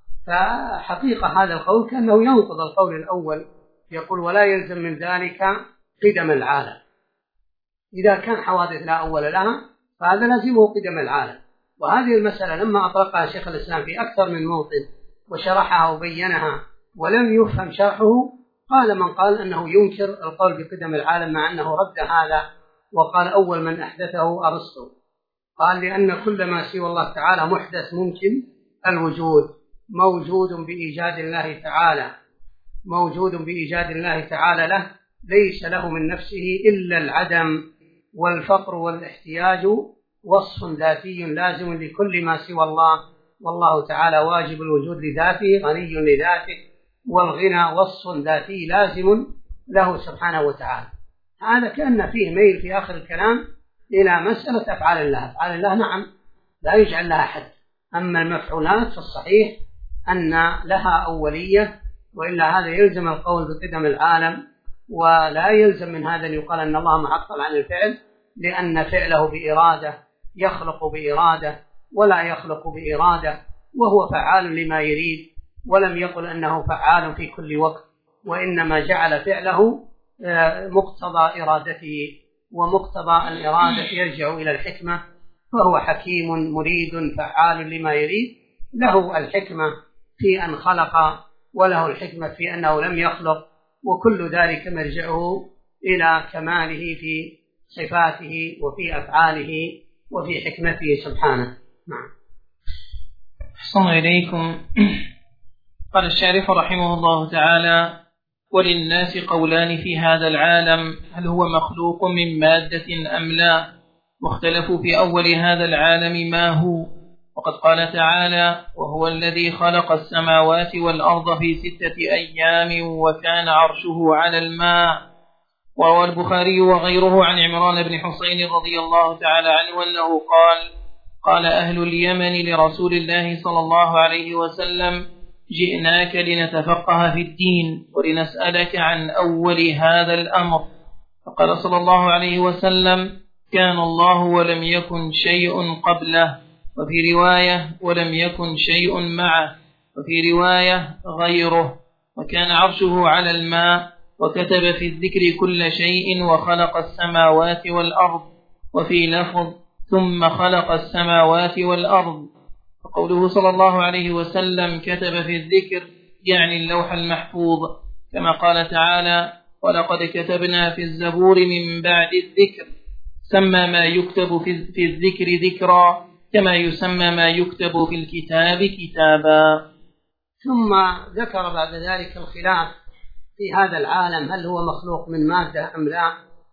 فحقيقة هذا القول كأنه ينقض القول الأول، يقول: ولا يلزم من ذلك قدم العالم. إذا كان حوادث لا أول لها فهذا لازمه قدم العالم. وهذه المسألة لما أطلقها شيخ الإسلام في أكثر من موطن وشرحها وبينها ولم يفهم شرحه، قال من قال أنه ينكر القول بقدم العالم، مع أنه رد هذا وقال: أول من أحدثه أرسطو. قال: لأن كل ما سوى الله تعالى محدث ممكن الوجود موجود بإيجاد الله تعالى له، ليس له من نفسه إلا العدم. والفقر والاحتياج وصف ذاتي لازم لكل ما سوى الله، والله تعالى واجب الوجود لذاته غني لذاته، والغنى وصف ذاتي لازم له سبحانه وتعالى. هذا كأن فيه ميل في آخر الكلام إلى مسألة أفعال الله. أفعال الله نعم لا يجعل لها حد، أما المفعولات فالصحيح أن لها أولية، وإلا هذا يلزم القول بقدم العالم، ولا يلزم من هذا أن يقال أن الله معطل عن الفعل، لأن فعله بإرادة يخلق بإرادة ولا يخلق بإرادة، وهو فعال لما يريد، ولم يقل أنه فعال في كل وقت، وإنما جعل فعله مقتضى إرادته، ومقتضى الإرادة يرجع إلى الحكمة، فهو حكيم مريد فعال لما يريد، له الحكمة في أن خلق وله الحكمة في أنه لم يخلق، وكل ذلك مرجعه إلى كماله في صفاته وفي أفعاله وفي حكمته سبحانه. نعم. أحسن إليكم. قال الشارح رحمه الله تعالى: وللناس قولان في هذا العالم، هل هو مخلوق من مادة أم لا؟ واختلفوا في أول هذا العالم ما هو. وقد قال تعالى: وهو الذي خلق السماوات والأرض في 6 أيام وكان عرشه على الماء. وروى البخاري وغيره عن عمران بن حسين رضي الله تعالى عنه أنه قال أهل اليمن لرسول الله صلى الله عليه وسلم: جئناك لنتفقه في الدين ولنسألك عن أول هذا الأمر. فقال صلى الله عليه وسلم: كان الله ولم يكن شيء قبله، وفي رواية: ولم يكن شيء معه، وفي رواية: غيره، وكان عرشه على الماء، وكتب في الذكر كل شيء، وخلق السماوات والأرض، وفي لفظ: ثم خلق السماوات والأرض. وقوله صلى الله عليه وسلم كتب في الذكر يعني اللوح المحفوظ، كما قال تعالى: ولقد كتبنا في الزبور من بعد الذكر. سمى ما يكتب في الذكر ذكرا، كما يسمى ما يكتب في الكتاب كتابا. ثم ذكر بعد ذلك الخلاف في هذا العالم، هل هو مخلوق من مادة أم لا،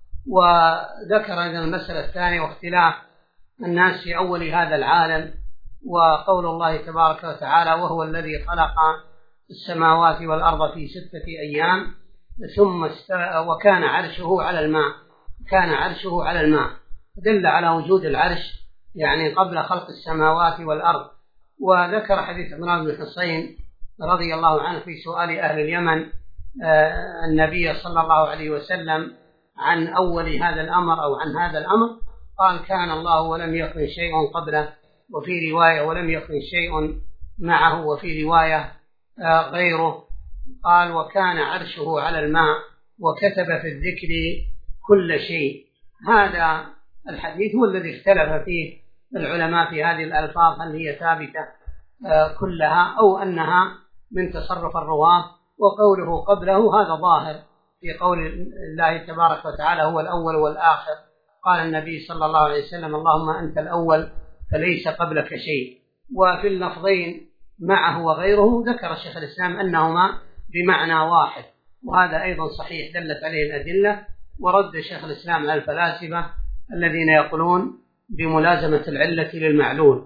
وذكر المسألة الثانية واختلاف الناس في أول هذا العالم، وقول الله تبارك وتعالى: وهو الذي خلق السماوات والأرض في 6 أيام ثم وكان عرشه على الماء. كان عرشه على الماء دل على وجود العرش يعني قبل خلق السماوات والأرض. وذكر حديث عمران بن حسين رضي الله عنه في سؤال أهل اليمن النبي صلى الله عليه وسلم عن أول هذا الأمر أو عن هذا الأمر، قال: كان الله ولم يكن شيء قبله، وفي رواية: ولم يكن شيء معه، وفي رواية: غيره. قال: وكان عرشه على الماء، وكتب في الذكر كل شيء. هذا الحديث هو الذي اختلف فيه العلماء في هذه الألفاظ، هل هي ثابتة كلها أو أنها من تصرف الرواة. وقوله قبله هذا ظاهر في قول الله تبارك وتعالى: هو الأول والآخر. قال النبي صلى الله عليه وسلم: اللهم أنت الأول فليس قبلك شيء. وفي اللفظين معه وغيره ذكر شيخ الإسلام أنهما بمعنى واحد، وهذا أيضا صحيح دلت عليه الأدلة. ورد شيخ الإسلام على الفلاسفة الذين يقولون بملازمة العلة للمعلول،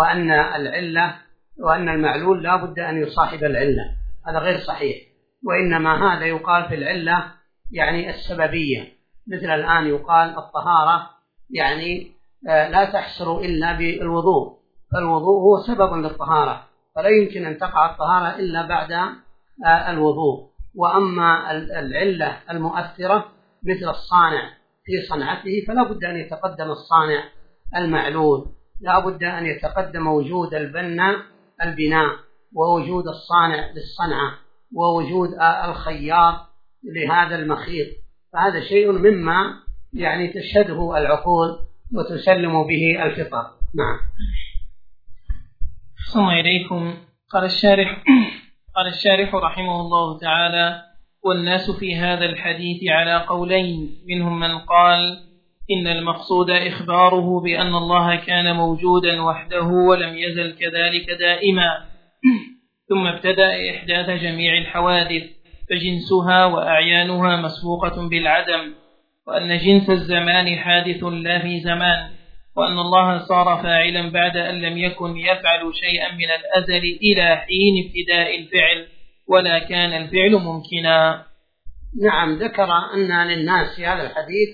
وأن المعلول لا بد أن يصاحب العلة، هذا غير صحيح. وإنما هذا يقال في العلة يعني السببية، مثل الآن يقال الطهارة يعني لا تحصر إلا بالوضوء، فالوضوء هو سبب للطهارة، فلا يمكن أن تقع الطهارة إلا بعد الوضوء. وأما العلة المؤثرة مثل الصانع في صنعته فلا بد أن يتقدم الصانع المعلول، لا بد أن يتقدم وجود البناء، ووجود الصانع للصنعة، ووجود الخياط لهذا المخيط. فهذا شيء مما يعني تشهده العقول وتسلم به الفطر. نعم. أحسن إليكم. قال الشارح رحمه الله تعالى: والناس في هذا الحديث على قولين، منهم من قال إن المقصود إخباره بأن الله كان موجودا وحده ولم يزل كذلك دائما، ثم ابتدأ إحداث جميع الحوادث، فجنسها وأعيانها مسبوقة بالعدم، وأن جنس الزمان حادث لا في زمان، وأن الله صار فاعلا بعد أن لم يكن يفعل شيئا من الأزل إلى حين ابتداء الفعل، ولا كان الفعل ممكنا. نعم. ذكر أن للناس في هذا الحديث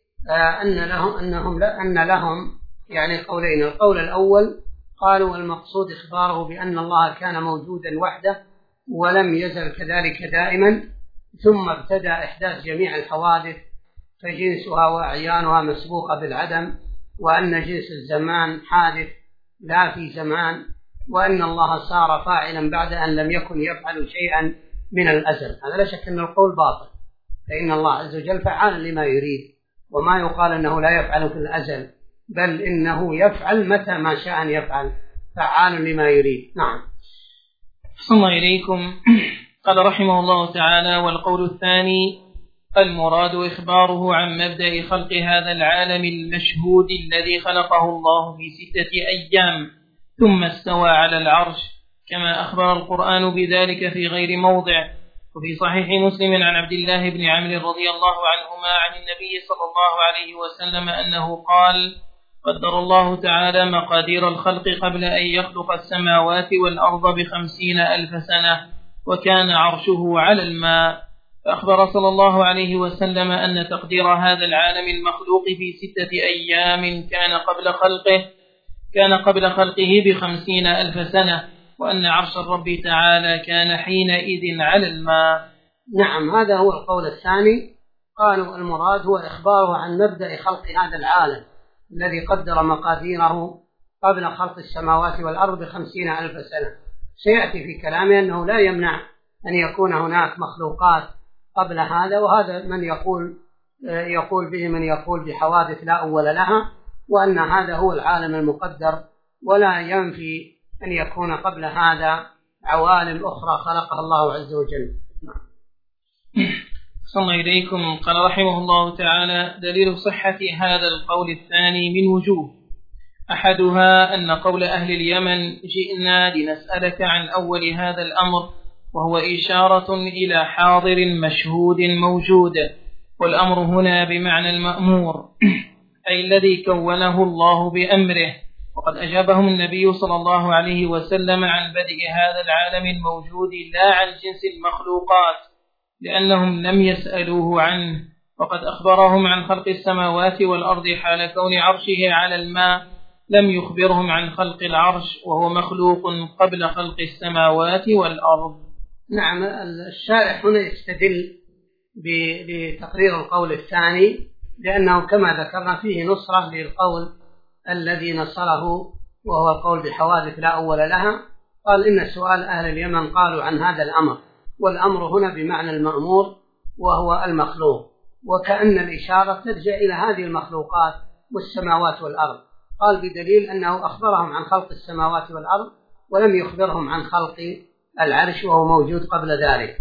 أن لهم يعني قولين. القول الأول قالوا المقصود إخباره بأن الله كان موجودا وحده ولم يزل كذلك دائما، ثم ابتدأ إحداث جميع الحوادث فجنسها وأعيانها مسبوقة بالعدم، وأن جنس الزمان حادث لا في زمان، وأن الله صار فاعلا بعد أن لم يكن يفعل شيئا من الأزل. هذا لا شك أن القول باطل، فإن الله عز وجل فعال لما يريد، وما يقال أنه لا يفعل في الأزل، بل إنه يفعل متى ما شاء أن يفعل، فعال لما يريد. نعم. صلى الله إليكم. قال رحمه الله تعالى: والقول الثاني المراد إخباره عن مبدأ خلق هذا العالم المشهود الذي خلقه الله في 6 أيام ثم استوى على العرش، كما أخبر القرآن بذلك في غير موضع. وفي صحيح مسلم عن عبد الله بن عمرو رضي الله عنهما عن النبي صلى الله عليه وسلم أنه قال: قدر الله تعالى مقادير الخلق قبل أن يخلق السماوات والأرض ب50,000 سنة، وكان عرشه على الماء. فأخبر صلى الله عليه وسلم أن تقدير هذا العالم المخلوق في 6 أيام كان قبل خلقه ب50,000 سنة، وأن عرش الرب تعالى كان حينئذ على الماء. نعم، هذا هو القول الثاني. قالوا المراد هو إخباره عن مبدأ خلق هذا العالم الذي قدر مقاديره قبل خلق السماوات والأرض ب50,000 سنة. سيأتي في كلامه أنه لا يمنع أن يكون هناك مخلوقات قبل هذا، وهذا من يقول به من يقول بحوادث لا أول لها، وأن هذا هو العالم المقدر، ولا ينفي أن يكون قبل هذا عوالم أخرى خلقها الله عز وجل. صلى الله إليكم. قال رحمه الله تعالى: دليل صحة هذا القول الثاني من وجوه. أحدها أن قول أهل اليمن: جئنا لنسألك عن أول هذا الأمر، وهو إشارة إلى حاضر مشهود موجود، والأمر هنا بمعنى المأمور، أي الذي كونه الله بأمره. وقد أجابهم النبي صلى الله عليه وسلم عن بدء هذا العالم الموجود لا عن جنس المخلوقات، لأنهم لم يسألوه عنه. وقد أخبرهم عن خلق السماوات والأرض حال كون عرشه على الماء، لم يخبرهم عن خلق العرش وهو مخلوق قبل خلق السماوات والأرض. نعم، الشارح هنا يستدل بتقرير القول الثاني، لأنه كما ذكرنا فيه نصرة للقول الذي نصره، وهو القول بحوادث لا أول لها. قال: إن سؤال أهل اليمن قالوا عن هذا الأمر، والأمر هنا بمعنى المأمور وهو المخلوق، وكأن الإشارة ترجع إلى هذه المخلوقات والسماوات والأرض. قال: بدليل أنه أخبرهم عن خلق السماوات والأرض ولم يخبرهم عن خلق العرش وهو موجود قبل ذلك.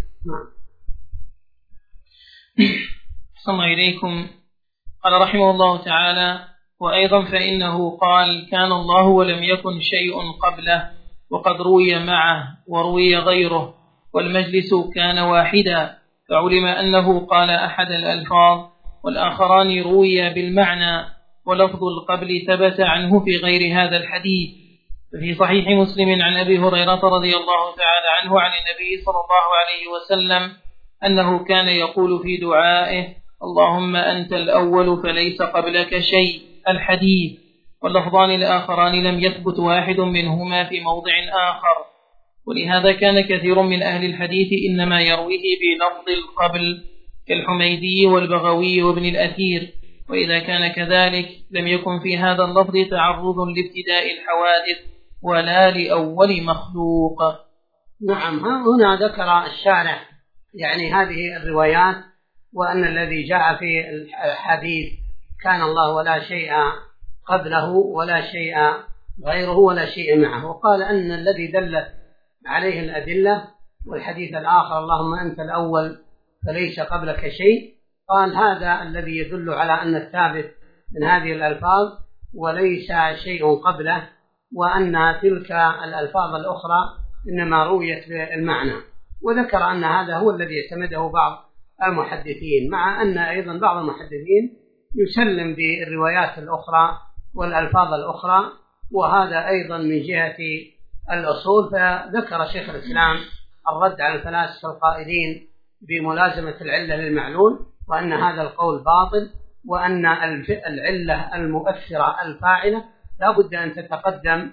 صلى الله إليكم. قال رحمه الله تعالى: وأيضا فإنه قال: كان الله ولم يكن شيء قبله، وقد روي معه وروي غيره، والمجلس كان واحدا، فعلم أنه قال أحد الألفاظ، والآخران روي بالمعنى، ولفظ القبل ثبت عنه في غير هذا الحديث. ففي صحيح مسلم عن أبي هريرة رضي الله تعالى عنه عن النبي صلى الله عليه وسلم أنه كان يقول في دعائه: اللهم أنت الأول فليس قبلك شيء، الحديث. واللفظان الآخران لم يثبت واحد منهما في موضع آخر، ولهذا كان كثير من أهل الحديث إنما يرويه بلفظ القبل كالحميدي والبغوي وابن الأثير، وإذا كان كذلك لم يكن في هذا اللفظ تعرض لابتداء الحوادث ولا لأول مخلوق. نعم، هنا ذكر الشارح يعني هذه الروايات، وأن الذي جاء في الحديث كان الله ولا شيء قبله ولا شيء غيره ولا شيء معه، وقال أن الذي دلت عليه الأدلة والحديث الآخر اللهم أنت الأول فليس قبلك شيء، قال هذا الذي يدل على أن الثابت من هذه الألفاظ وليس شيء قبله، وأن تلك الألفاظ الأخرى إنما رويت بالمعنى. وذكر أن هذا هو الذي اعتمده بعض المحدثين، مع أن أيضا بعض المحدثين يسلم بالروايات الأخرى والألفاظ الأخرى، وهذا أيضا من جهة الأصول. فذكر شيخ الإسلام الرد على الفلاسفة القائلين بملازمة العلة للمعلول، وأن هذا القول باطل، وأن العلة المؤثرة الفاعلة لا بد أن تتقدم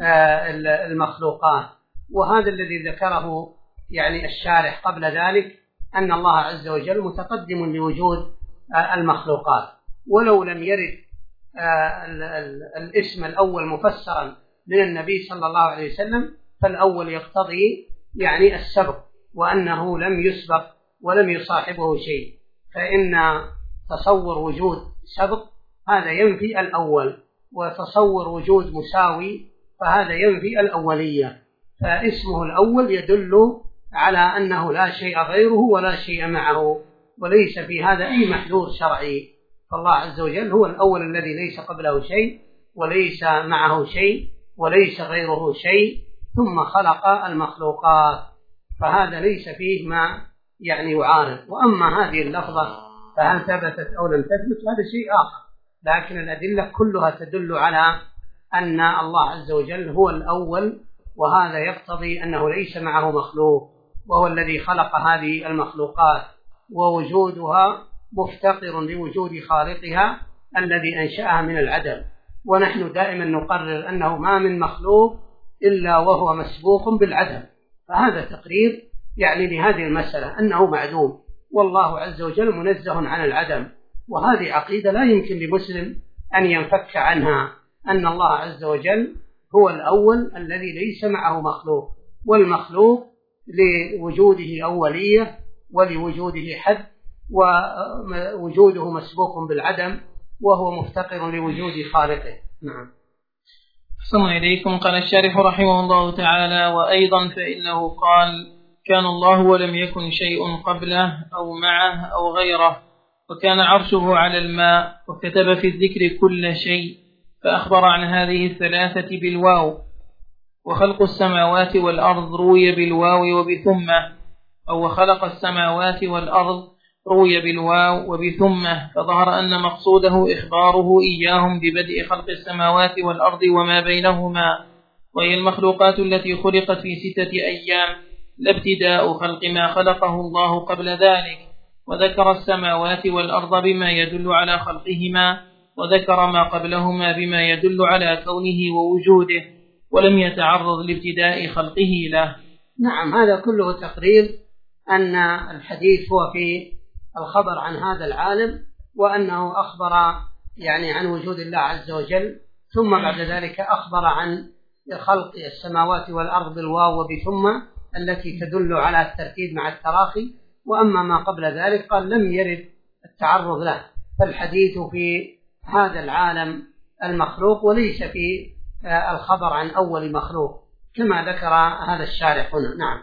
المخلوقات. وهذا الذي ذكره يعني الشارح قبل ذلك، أن الله عز وجل متقدم لوجود المخلوقات، ولو لم يرد الاسم الأول مفسرا من النبي صلى الله عليه وسلم، فالأول يقتضي يعني السبق، وأنه لم يسبق ولم يصاحبه شيء، فإن تصور وجود سبق هذا ينفي الأول، وتصور وجود مساوي فهذا ينفي الأولية. فاسمه الأول يدل على أنه لا شيء غيره ولا شيء معه، وليس في هذا أي محذور شرعي. فالله عز وجل هو الأول الذي ليس قبله شيء وليس معه شيء وليس غيره شيء، ثم خلق المخلوقات، فهذا ليس فيه ما يعني يعارض. وأما هذه اللفظة فهل ثبتت أو لم تثبت هذا شيء آخر، لكن الأدلة كلها تدل على أن الله عز وجل هو الأول، وهذا يقتضي أنه ليس معه مخلوق، وهو الذي خلق هذه المخلوقات، ووجودها مفتقر لوجود خالقها الذي أنشأها من العدم. ونحن دائما نقرر أنه ما من مخلوق إلا وهو مسبوق بالعدم، فهذا تقرير يعني لهذه المسألة أنه معدوم، والله عز وجل منزه عن العدم. وهذه عقيدة لا يمكن لمسلم أن ينفك عنها، أن الله عز وجل هو الأول الذي ليس معه مخلوق، والمخلوق لوجوده أولية ولوجوده حد، ووجوده مسبوق بالعدم، وهو مفتقر لوجود خالقه. نعم. أحسن إليكم. قال الشارح رحمه الله تعالى: وأيضا فإنه قال: كان الله ولم يكن شيء قبله أو معه أو غيره، وكان عرشه على الماء، وكتب في الذكر كل شيء، فأخبر عن هذه الثلاثة بالواو. وخلق السماوات والأرض روي بالواو وبثمة، أو خلق السماوات والأرض روي بالواو وبثمة، فظهر أن مقصوده إخباره إياهم ببدء خلق السماوات والأرض وما بينهما، وهي المخلوقات التي خلقت في 6 أيام، لا ابتداء خلق ما خلقه الله قبل ذلك. وذكر السماوات والأرض بما يدل على خلقهما، وذكر ما قبلهما بما يدل على كونه ووجوده، ولم يتعرض لابتداء خلقه له. نعم، هذا كله تقرير أن الحديث هو في الخبر عن هذا العالم، وأنه أخبر يعني عن وجود الله عز وجل، ثم بعد ذلك أخبر عن خلق السماوات والأرض بالواو وبثم التي تدل على الترتيب مع التراخي. وأما ما قبل ذلك قال لم يرد التعرض له، فالحديث في هذا العالم المخلوق وليس في الخبر عن أول مخلوق كما ذكر هذا الشارح هنا. نعم.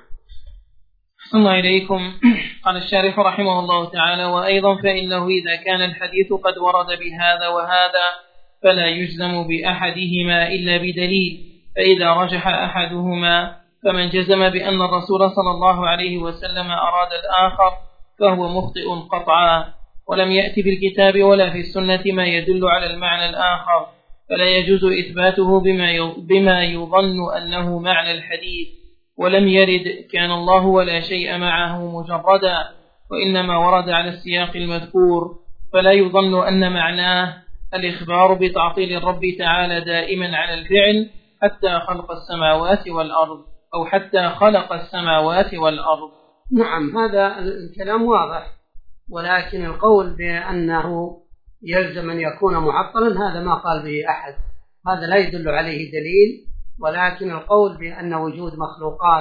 أحسن إليكم. قال الشارح رحمه الله تعالى: وأيضا فإنه إذا كان الحديث قد ورد بهذا وهذا فلا يجزم بأحدهما إلا بدليل، فإذا رجح أحدهما فمن جزم بأن الرسول صلى الله عليه وسلم أراد الآخر فهو مخطئ قطعا، ولم يأتي في الكتاب ولا في السنة ما يدل على المعنى الآخر، فلا يجوز إثباته بما يظن أنه معنى الحديث. ولم يرد كان الله ولا شيء معه مجردا، وإنما ورد على السياق المذكور، فلا يظن أن معناه الإخبار بتعطيل الرب تعالى دائما على الفعل حتى خلق السماوات والأرض، أو حتى خلق السماوات والأرض. نعم، هذا الكلام واضح، ولكن القول بأنه يلزم أن يكون معطلا هذا ما قال به أحد، هذا لا يدل عليه دليل. ولكن القول بأن وجود مخلوقات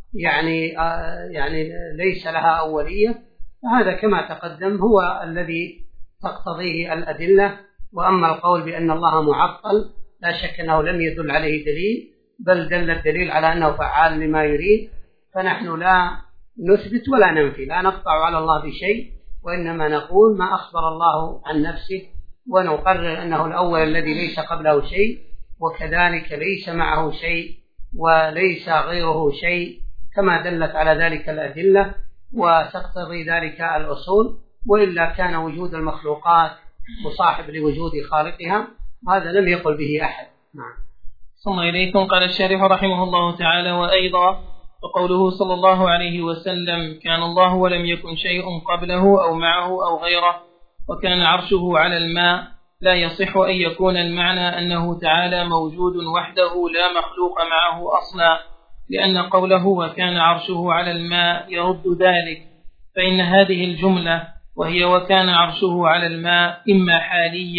يعني ليس لها أولية، فهذا كما تقدم هو الذي تقتضيه الأدلة. وأما القول بأن الله معطل لا شك أنه لم يدل عليه دليل، بل دل الدليل على أنه فعال لما يريد. فنحن لا نثبت ولا ننفي، لا نقطع على الله بشيء، وإنما نقول ما أخبر الله عن نفسه، ونقرر أنه الأول الذي ليس قبله شيء، وكذلك ليس معه شيء وليس غيره شيء، كما دلت على ذلك الأدلة وتقتضي ذلك الأصول. وإلا كان وجود المخلوقات مصاحب لوجود خالقها، هذا لم يقل به أحد. نعم. ثم إليكم. قال الشارح رحمه الله تعالى: وأيضا وقوله صلى الله عليه وسلم: كان الله ولم يكن شيء قبله أو معه أو غيره، وكان عرشه على الماء، لا يصح أن يكون المعنى أنه تعالى موجود وحده لا مخلوق معه أصلا، لأن قوله وكان عرشه على الماء يرد ذلك، فإن هذه الجملة وهي وكان عرشه على الماء إما حالية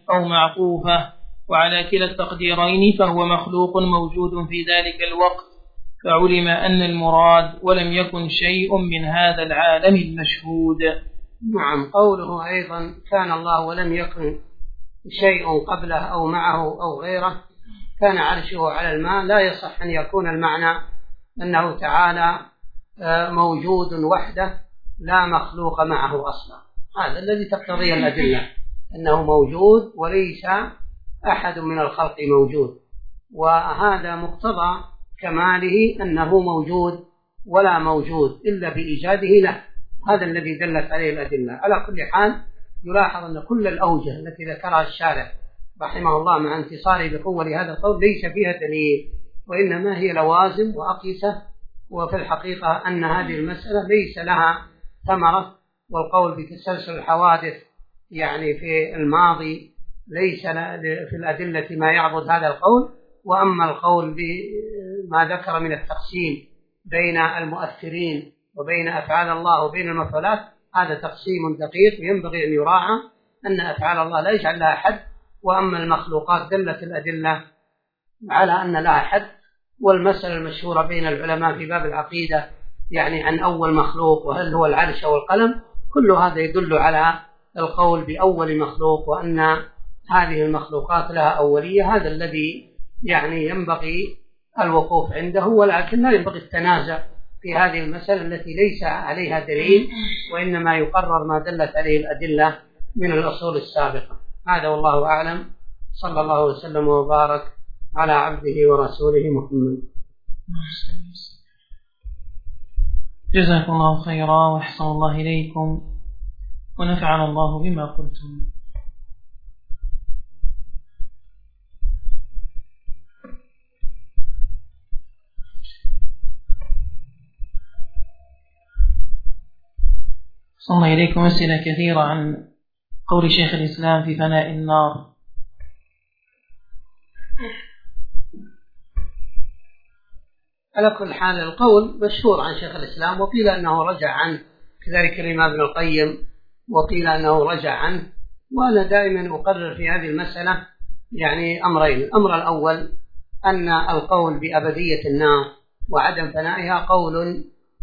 أو معطوفة، وعلى كلا التقديرين فهو مخلوق موجود في ذلك الوقت، فعلم أن المراد ولم يكن شيء من هذا العالم المشهود. نعم. قوله أيضا كان الله ولم يكن شيء قبله أو معه أو غيره، كان عرشه على الماء، لا يصح أن يكون المعنى أنه تعالى موجود وحده لا مخلوق معه أصلا. هذا الذي تقتضيه الأدلة، أنه موجود وليس أحد من الخلق موجود، وهذا مقتضى كماله أنه موجود ولا موجود إلا بإيجاده له. هذا الذي دلت عليه الأدلة. على كل حال يلاحظ أن كل الأوجه التي ذكرها الشارع رحمه الله مع انتصاره بقوة لهذا القول ليس فيها دليل، وإنما هي لوازم وأقيسة، وفي الحقيقة أن هذه المسألة ليس لها ثمرة، والقول بتسلسل الحوادث يعني في الماضي ليس في الأدلة ما يعبد هذا القول. وأما القول بما ذكر من التقسيم بين المؤثرين وبين أفعال الله وبين المفعولات، هذا تقسيم دقيق ينبغي أن يراعى، أن أفعال الله لا يجعل لها حد، وأما المخلوقات دلت الأدلة على أن لها حد. والمسألة المشهورة بين العلماء في باب العقيدة يعني عن أول مخلوق وهل هو العرش أو القلم، كل هذا يدل على القول بأول مخلوق وأن هذه المخلوقات لها أولية. هذا الذي يعني ينبغي الوقوف عنده، ولكن لا ينبغي التنازع في هذه المسألة التي ليس عليها دليل، وإنما يقرر ما دلت عليه الأدلة من الأصول السابقة. هذا والله أعلم. صلى الله وسلم وبارك على عبده ورسوله محمد. جزاكم الله خيرا وأحسن الله إليكم ونفعنا الله بما قلتم. صلى إليكم أسئلة كثيرة عن قول شيخ الإسلام في فناء النار. على كل حال القول مشهور عن شيخ الإسلام، وقيل أنه رجع عنه، كذلك الإمام ابن القيم وقيل أنه رجع عنه. وأنا دائما أقرر في هذه المسألة يعني أمرين. الأمر الأول أن القول بأبدية النار وعدم فنائها قول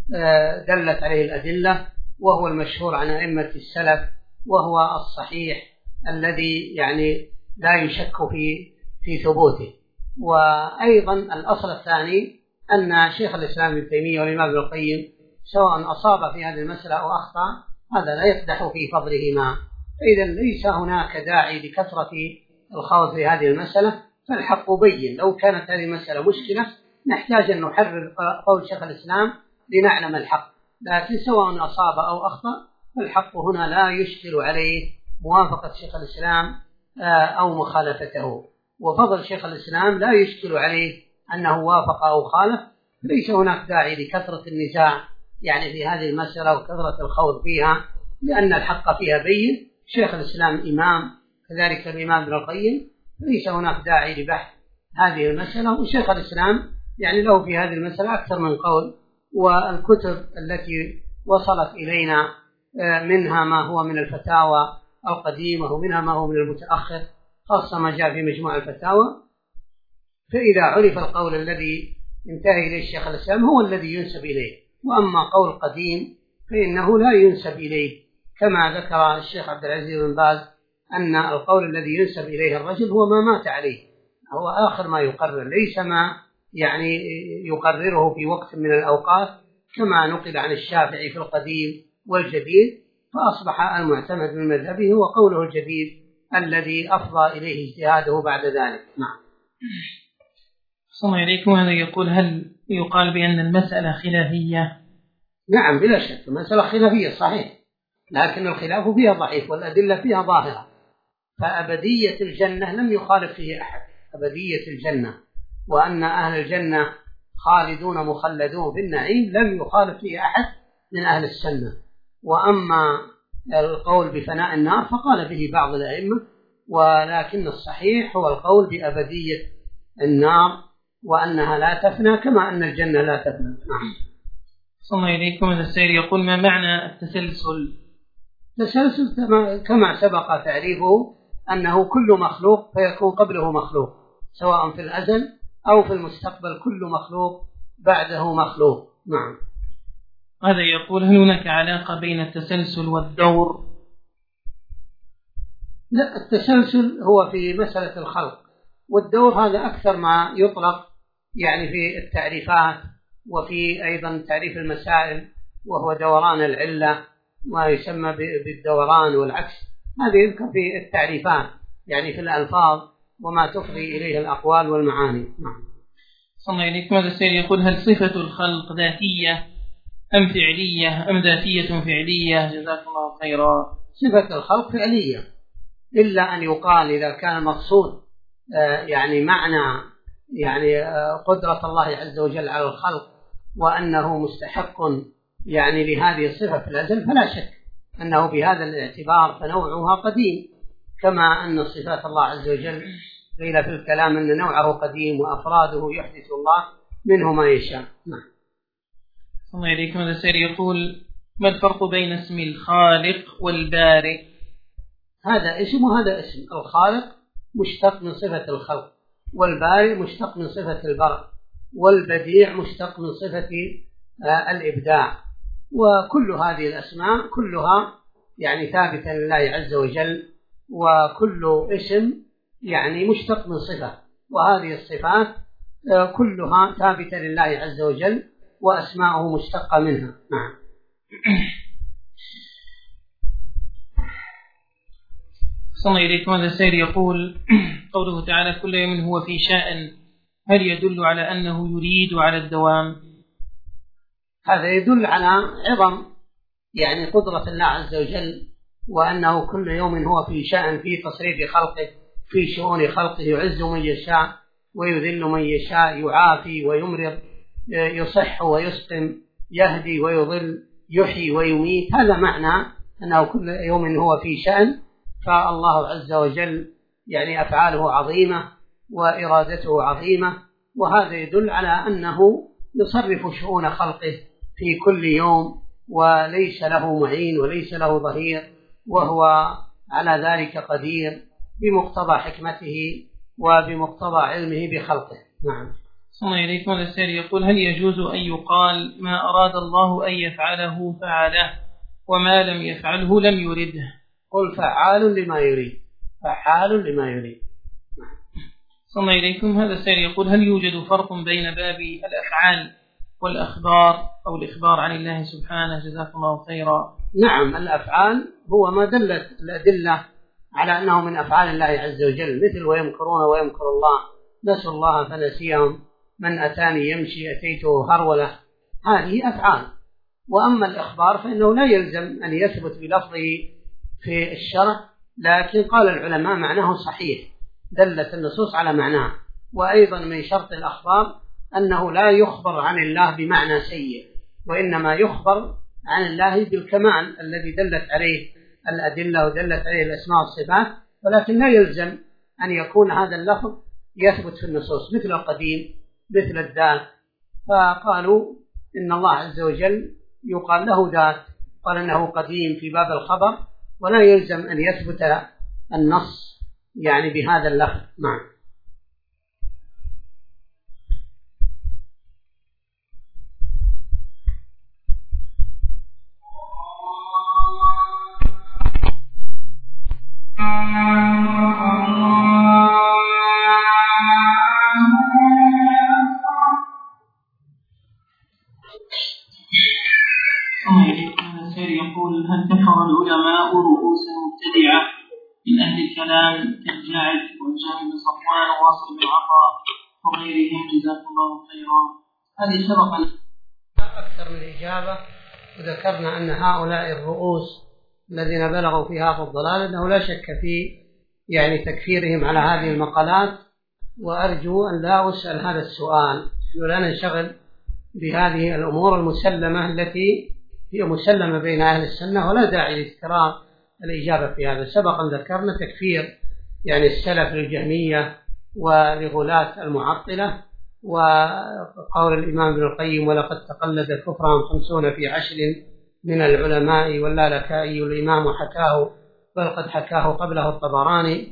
دلت عليه الأدلة، وهو المشهور عن أئمة السلف، وهو الصحيح الذي يعني لا يشك في ثبوته. وأيضا الأصل الثاني أن شيخ الإسلام ابن تيمية والإمام ابن القيم سواء أصاب في هذه المسألة أو أخطأ هذا لا يقدح في فضلهما، فإذا ليس هناك داعي لكثرة الخوض في هذه المسألة، فالحق بين. لو كانت هذه المسألة مشكلة نحتاج أن نحرر قول شيخ الإسلام لنعلم الحق، لكن سواء أصاب أو أخطأ فالحق هنا لا يشكل عليه موافقة شيخ الإسلام أو مخالفته، وفضل شيخ الإسلام لا يشكل عليه أنه وافق أو خالف. ليس هناك داعي لكثرة النزاع يعني في هذه المسألة وكثرة الخوض فيها، لأن الحق فيها بين. شيخ الإسلام إمام، كذلك الإمام ابن القيم، ليس هناك داعي لبحث هذه المسألة. وشيخ الإسلام يعني له في هذه المسألة أكثر من قول، والكتب التي وصلت إلينا منها ما هو من الفتاوى القديمة ومنها ما هو من المتأخر، خاصة ما جاء في مجموع الفتاوى. فإذا عرف القول الذي انتهى إليه الشيخ الإسلام هو الذي ينسب إليه، وأما قول قديم فإنه لا ينسب إليه، كما ذكر الشيخ عبد العزيز بن باز أن القول الذي ينسب إليه الرجل هو ما مات عليه، هو آخر ما يقرر، ليس ما يعني يقرره في وقت من الأوقات كما نقل عن الشافعي في القديم والجديد. فأصبح المعتمد من مذهبه هو قوله الجديد الذي أفضى إليه اجتهاده بعد ذلك. نعم. صلى الله عليكم. هذا يقول هل يقال بأن المسألة خلافية؟ نعم بلا شك المسألة خلافية صحيح، لكن الخلاف فيها ضعيف والأدلة فيها ظاهرة. فأبدية الجنة لم يخالف فيه أحد، أبدية الجنة وأن أهل الجنة خالدون مخلدون في النعيم لم يخالف فيه أحد من أهل السنة. وأما القول بفناء النار فقال به بعض الأئمة، ولكن الصحيح هو القول بأبدية النار وأنها لا تفنى كما أن الجنة لا تفنى. نعم. صلى الله عليكم. هذا السائل يقول ما معنى التسلسل؟ التسلسل كما سبق تعريفه أنه كل مخلوق فيكون قبله مخلوق، سواء في الأزل أو في المستقبل كل مخلوق بعده مخلوق. نعم. هذا يقول: هل هناك علاقة بين التسلسل والدور؟ لا، التسلسل هو في مسألة الخلق، والدور هذا أكثر ما يطلق يعني في التعريفات وفي أيضا تعريف المسائل، وهو دوران العلة ما يسمى بالدوران والعكس. هذا يذكر في التعريفات يعني في الألفاظ وما تفضي إليه الأقوال والمعاني. نعم. صلى الله عليكم. هذا السائل يقول: هل صفة الخلق ذاتية أم فعلية أم ذاتية فعلية؟ جزاك الله خيرا. صفة الخلق فعلية، إلا أن يقال إذا كان المقصود يعني معنى يعني قدرة الله عز وجل على الخلق وأنه مستحق يعني لهذه الصفة في الأزل، فلا شك أنه بهذا الاعتبار فنوعها قديم، كما أن صفات الله عز وجل قيل في الكلام أن نوعه قديم وأفراده يحدث الله منه ما يشاء. نعم. صلى الله عليكم. هذا السائل يقول: ما الفرق بين اسم الخالق والبارئ؟ هذا اسم وهذا اسم. الخالق مشتق من صفة الخلق، والبارئ مشتق من صفة البرء، والبديع مشتق من صفة الإبداع. وكل هذه الأسماء كلها يعني ثابتة لله عز وجل، وكل اسم يعني مشتق من صفة، وهذه الصفات كلها ثابتة لله عز وجل وأسماءه مشتقة منها. نعم. صلى الله عليكم. هذا السائل يقول: قوله تعالى: كل يوم هو في شأن، هل يدل على أنه يريد على الدوام؟ هذا يدل على عظم يعني قدرة الله عز وجل، وأنه كل يوم هو في شأن، في تصريف خلقه، في شؤون خلقه، يعز من يشاء ويذل من يشاء، يعافي ويمرض، يصح ويسقم، يهدي ويضل، يحيي ويميت. هذا معنى أنه كل يوم هو في شأن. فالله عز وجل يعني أفعاله عظيمة وإرادته عظيمة، وهذا يدل على أنه يصرف شؤون خلقه في كل يوم، وليس له معين وليس له ظهير، وهو على ذلك قدير بمقتضى حكمته وبمقتضى علمه بخلقه. نعم. صلى الله عليكم. هذا السائل يقول: هل يجوز أن يقال ما أراد الله أن يفعله فعله، وما لم يفعله لم يرده؟ قل فعال لما يريد، فعال لما يريد. صلى الله عليكم. هذا السائل يقول: هل يوجد فرق بين باب الأفعال والأخبار أو الإخبار عن الله سبحانه؟ جزاك الله خيرا. نعم، الأفعال هو ما دلت الأدلة على أنه من أفعال الله عز وجل، مثل ويمكرون ويمكر الله، نسوا الله فنسيهم، من أتاني يمشي أتيته هرولة. هذه أفعال. وأما الإخبار فإنه لا يلزم أن يثبت بلفظه في الشرع، لكن قال العلماء معناه صحيح، دلت النصوص على معناه. وأيضا من شرط الأخبار أنه لا يخبر عن الله بمعنى سيء، وإنما يخبر عن الله بالكمال الذي دلت عليه الأدلة ودلت عليه الأسماء والصفات، ولكن لا يلزم أن يكون هذا اللفظ يثبت في النصوص، مثل القديم مثل الذات. فقالوا إن الله عز وجل يقال له ذات، قال أنه قديم في باب الخبر، ولا يلزم أن يثبت النص يعني بهذا اللفظ. نعم. يقول: هل كفر العلماء رؤوسا مبتدعة من أهل الكلام كالجاعد والجهم بن صفوان وواصل بن عطاء وغيرهم؟ جزاكم الله خيرا. هذه سبق أكثر من إجابة، وذكرنا أن هؤلاء الرؤوس الذين بلغوا في هذا الضلال أنه لا شك في يعني تكفيرهم على هذه المقالات، وأرجو أن لا أسأل هذا السؤال، ولا ننشغل بهذه الأمور المسلمة التي هي مسلمة بين أهل السنة، ولا داعي لاستكرار الإجابة في هذا. سبقا ذكرنا تكفير يعني السلف للجهمية ولغلاة المعطلة، وقول الإمام ابن القيم: ولقد تقلد كفرهم 50 في 10 من العلماء، واللالكائي الإمام حكاه بل قد حكاه قبله الطبراني.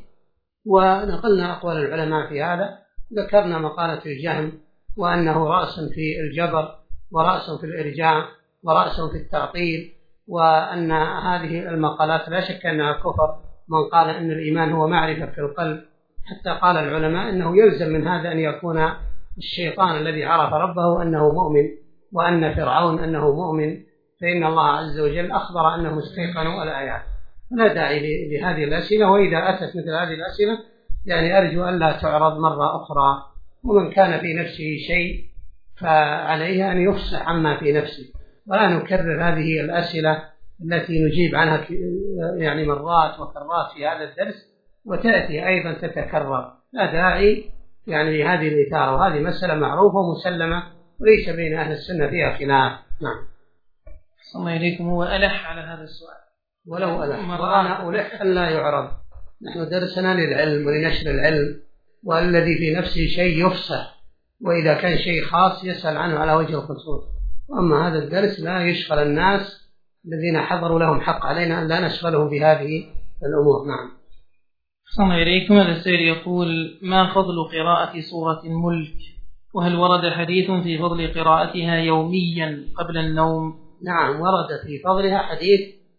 ونقلنا أقوال العلماء في هذا، ذكرنا مقالة الجهم وأنه رأس في الجبر ورأس في الإرجاع ورأس في التعطيل، وأن هذه المقالات لا شك أنها كفر. من قال أن الإيمان هو معرفة في القلب، حتى قال العلماء أنه يلزم من هذا أن يكون الشيطان الذي عرف ربه أنه مؤمن، وأن فرعون أنه مؤمن، فإن الله عز وجل أخبر أنهم استيقنوا الآيات. لا داعي لهذه الأسئلة، وإذا أتت مثل هذه الأسئلة يعني أرجو أن لا تعرض مرة أخرى. ومن كان في نفسه شيء فعليه أن يفصح عما في نفسه، ولا نكرر هذه الأسئلة التي نجيب عنها يعني مرات وكرات في هذا الدرس، وتأتي أيضا تتكرر. لا داعي يعني لهذه الإثارة، وهذه مسألة معروفة ومسلمة وليس بين أهل السنة فيها خلاف. نعم. صلى الله إليكم. هو ألح على هذا السؤال، ولو ألح، وأنا ألح أن لا يعرض. نحن درسنا للعلم ولنشر العلم، والذي في نفسه شيء يفصح، وإذا كان شيء خاص يسأل عنه على وجه الخصوص. وأما هذا الدرس لا يشغل الناس الذين حضروا لهم حق علينا أن لا نشغلهم بهذه الأمور. نعم. صلى الله إليكم. هذا السائل يقول: ما فضل قراءة سورة الملك؟ وهل ورد حديث في فضل قراءتها يوميا قبل النوم؟ نعم، ورد في فضلها حديث،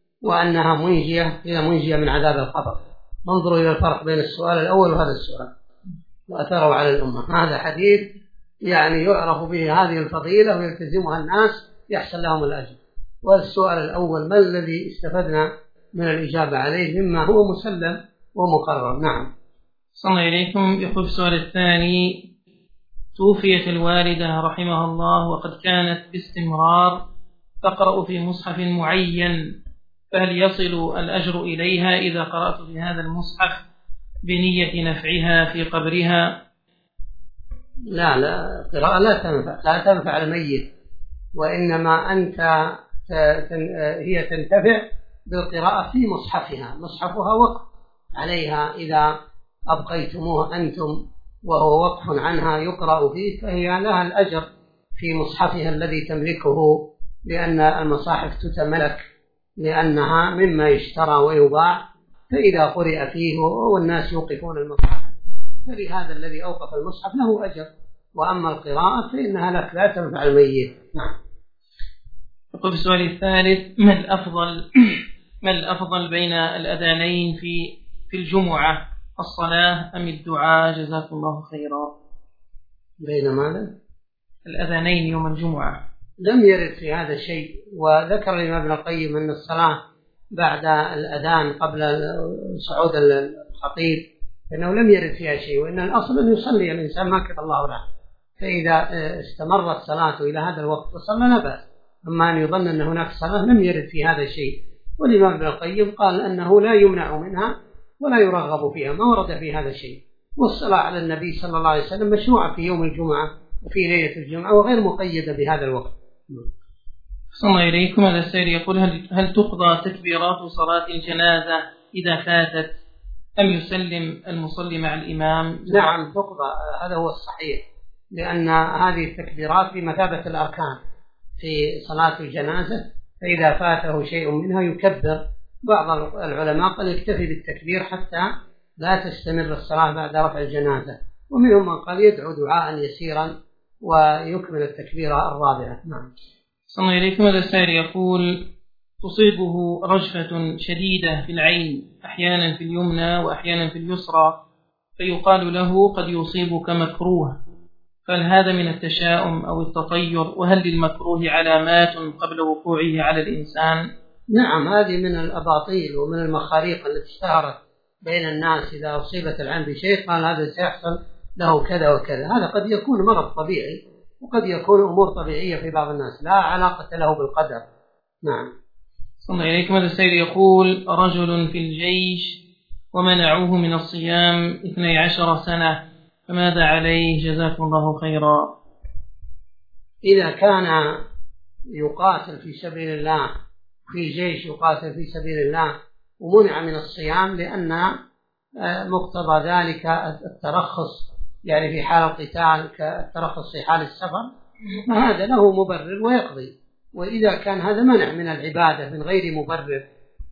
وأنها منجية من عذاب القبر. انظروا إلى الفرق بين السؤال الأول وهذا السؤال، وأثروا على الأمة. هذا حديث يعني يعرف به هذه الفضيلة ويلتزمها الناس يحصل لهم الأجر. والسؤال الأول ما الذي استفدنا من الإجابة عليه مما هو مسلم ومقرر. نعم. صلى الله إليكم. يقول السؤال الثاني: توفيت الوالدة رحمها الله وقد كانت باستمرار تقرأ في مصحف معين، فهل يصل الأجر إليها إذا قرأت في هذا المصحف بنية نفعها في قبرها؟ لا، قراءة لا تنفع الميت، وإنما أنت هي تنتفع بالقراءة في مصحفها وقف عليها. إذا أبقيتموه أنتم وهو وقف عنها يقرأ فيه، فهي لها الأجر في مصحفها الذي تملكه، لأن المصاحف تتملك لأنها مما يشترى ويباع، فإذا قرئ فيه والناس يوقفون المصحف فلهذا الذي أوقف المصحف له أجر. وأما القراءة فإنها لك لا تنفع الميت. نعم. يقول في السؤال الثالث: ما الأفضل بين الأذانين في الجمعة، الصلاة أم الدعاء؟ جزاكم الله خيرا. بين ماذا؟ الأذانين يوم الجمعة. لم يرد في هذا شيء، وذكر الإمام ابن القيم أن الصلاة بعد الأذان قبل صعود الخطيب فإنه لم يرد فيها شيء، وإن الأصل أن يصلي الإنسان ما كتب الله له، فإذا استمرت صلاته إلى هذا الوقت وصلى لا بأس. أما أن يظن أن هناك صلاة لم يرد في هذا شيء، والإمام ابن القيم قال أنه لا يمنع منها ولا يرغب فيها، ما ورد في هذا شيء. والصلاة على النبي صلى الله عليه وسلم مشروعة في يوم الجمعة وفي ليلة الجمعة وغير مقيدة بهذا الوقت. صلى الله إليكم. هذا السائل يقول: هل تقضى تكبيرات صلاة الجنازة إذا فاتت أم يسلم المصلي مع الإمام؟ نعم تقضى، هذا هو الصحيح، لأن هذه التكبيرات بمثابة الأركان في صلاة الجنازة، فإذا فاته شيء منها يكبر. بعض العلماء قال يكتفي بالتكبير حتى لا تستمر الصلاة بعد رفع الجنازة، ومنهم من قال يدعو دعاء يسيرا ويكمل التكبيرة الرابعة. نعم. صلى الله عليكم. هذا السائل يقول: تصيبه رجفة شديدة في العين، أحيانا في اليمنى وأحيانا في اليسرى، فيقال له قد يصيبك مكروه، فهل هذا من التشاؤم أو التطير؟ وهل للمكروه علامات قبل وقوعه على الإنسان؟ نعم، هذه من الأباطيل ومن المخاريق التي اشتهرت بين الناس. إذا أصيبت العين بشيء قال هذا سيحصل له كذا وكذا. هذا قد يكون مرض طبيعي وقد يكون أمور طبيعية في بعض الناس لا علاقة له بالقدر. نعم. صلى الله عليكم. هذا السائل يقول: رجل في الجيش ومنعوه من الصيام 12 سنة، فماذا عليه؟ جزاكم الله خيرا. إذا كان يقاتل في سبيل الله في جيش يقاتل في سبيل الله ومنع من الصيام لأن مقتضى ذلك الترخص يعني في حال القتال كالترخص في حال السفر، فهذا له مبرر ويقضي. وإذا كان هذا منع من العبادة من غير مبرر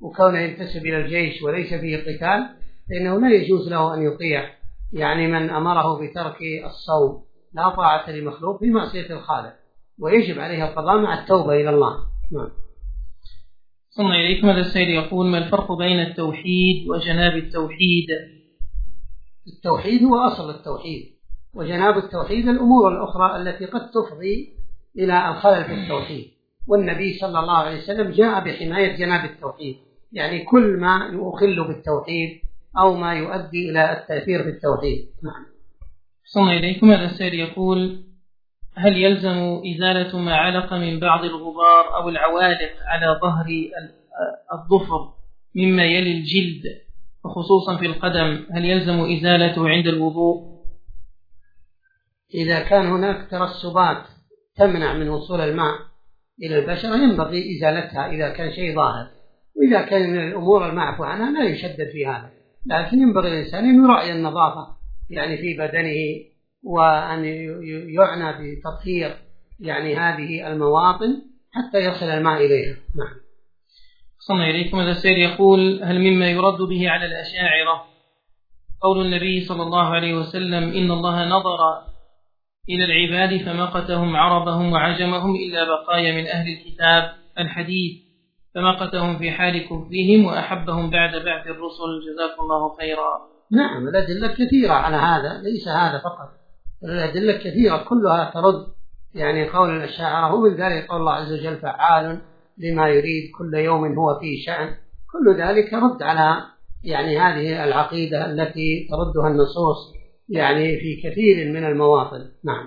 وكونه ينتسب إلى الجيش وليس فيه قتال، فإنه لا يجوز له أن يطيع يعني من أمره بترك الصوم. لا طاعة لمخلوق في معصية الخالق، ويجب عليه القضاء مع التوبة إلى الله. نعم. ثم إليكم هذا السائل يقول: ما الفرق بين التوحيد وجناب التوحيد؟ التوحيد هو أصل التوحيد، وجناب التوحيد الأمور الأخرى التي قد تفضي إلى الخلل في التوحيد، والنبي صلى الله عليه وسلم جاء بحماية جناب التوحيد، يعني كل ما يخل بالتوحيد أو ما يؤدي إلى التأثير في التوحيد. نعم. ثم إليكم هذا السائل يقول: هل يلزم إزالة ما علق من بعض الغبار أو العوالق على ظهر الظفر مما يلي الجلد وخصوصا في القدم، هل يلزم إزالته عند الوضوء؟ إذا كان هناك ترسبات تمنع من وصول الماء إلى البشرة ينبغي إزالتها إذا كان شيء ظاهر، وإذا كان من الأمور المعفو عنها لا يشدد في هذا، لكن ينبغي الإنسان أن يراعي النظافة يعني في بدنه، وأن يعنى بتطهير يعني هذه المواطن حتى يصل الماء إليها. نعم. صلى إليكم هذا السائل يقول: هل مما يرد به على الأشاعرة قول النبي صلى الله عليه وسلم: إن الله نظر إلى العباد فمقتهم عربهم وعجمهم إلا بقايا من أهل الكتاب، الحديث، فمقتهم في حال كفرهم وأحبهم بعد بعث الرسل، جزاكم الله خيرا. نعم، الأدلة كثيرة على هذا، ليس هذا فقط، الأدلة كثيرة كلها ترد يعني قول الأشاعرة، ومن ذلك قول الله عز وجل: فعال لما يريد كل يوم هو فيه شأن. كل ذلك رد على يعني هذه العقيدة التي تردها النصوص يعني في كثير من المواطن. نعم.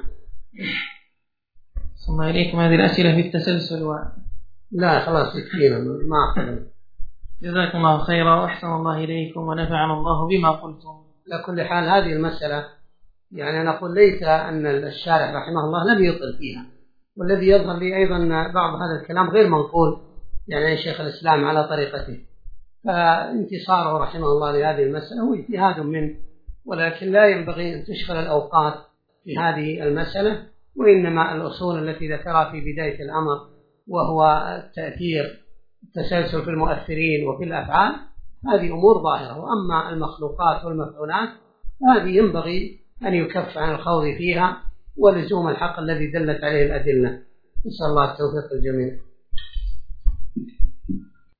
ثم إليكم هذه الأسئلة في التسلسل لا خلاص يكفينا ما أخذنا. جزاكم الله خيرا وأحسن الله إليكم ونفعنا الله بما قلتم. لكل حال هذه المسألة يعني نقول ليس أن الشارع رحمه الله لم يطل فيها، والذي يظهر لي أيضا بعض هذا الكلام غير منقول يعني شيخ الإسلام على طريقته، فانتصاره رحمه الله لهذه المسألة هو اجتهاد منه، ولكن لا ينبغي أن تشغل الأوقات في هذه المسألة، وإنما الأصول التي ذكرها في بداية الأمر وهو التأثير التسلسل في المؤثرين وفي الأفعال، هذه أمور ظاهرة، وأما المخلوقات والمفعولات هذه ينبغي أن يكف عن الخوض فيها ولزوم الحق الذي دلت عليه الأدلة. نسأل الله التوفيق الجميع.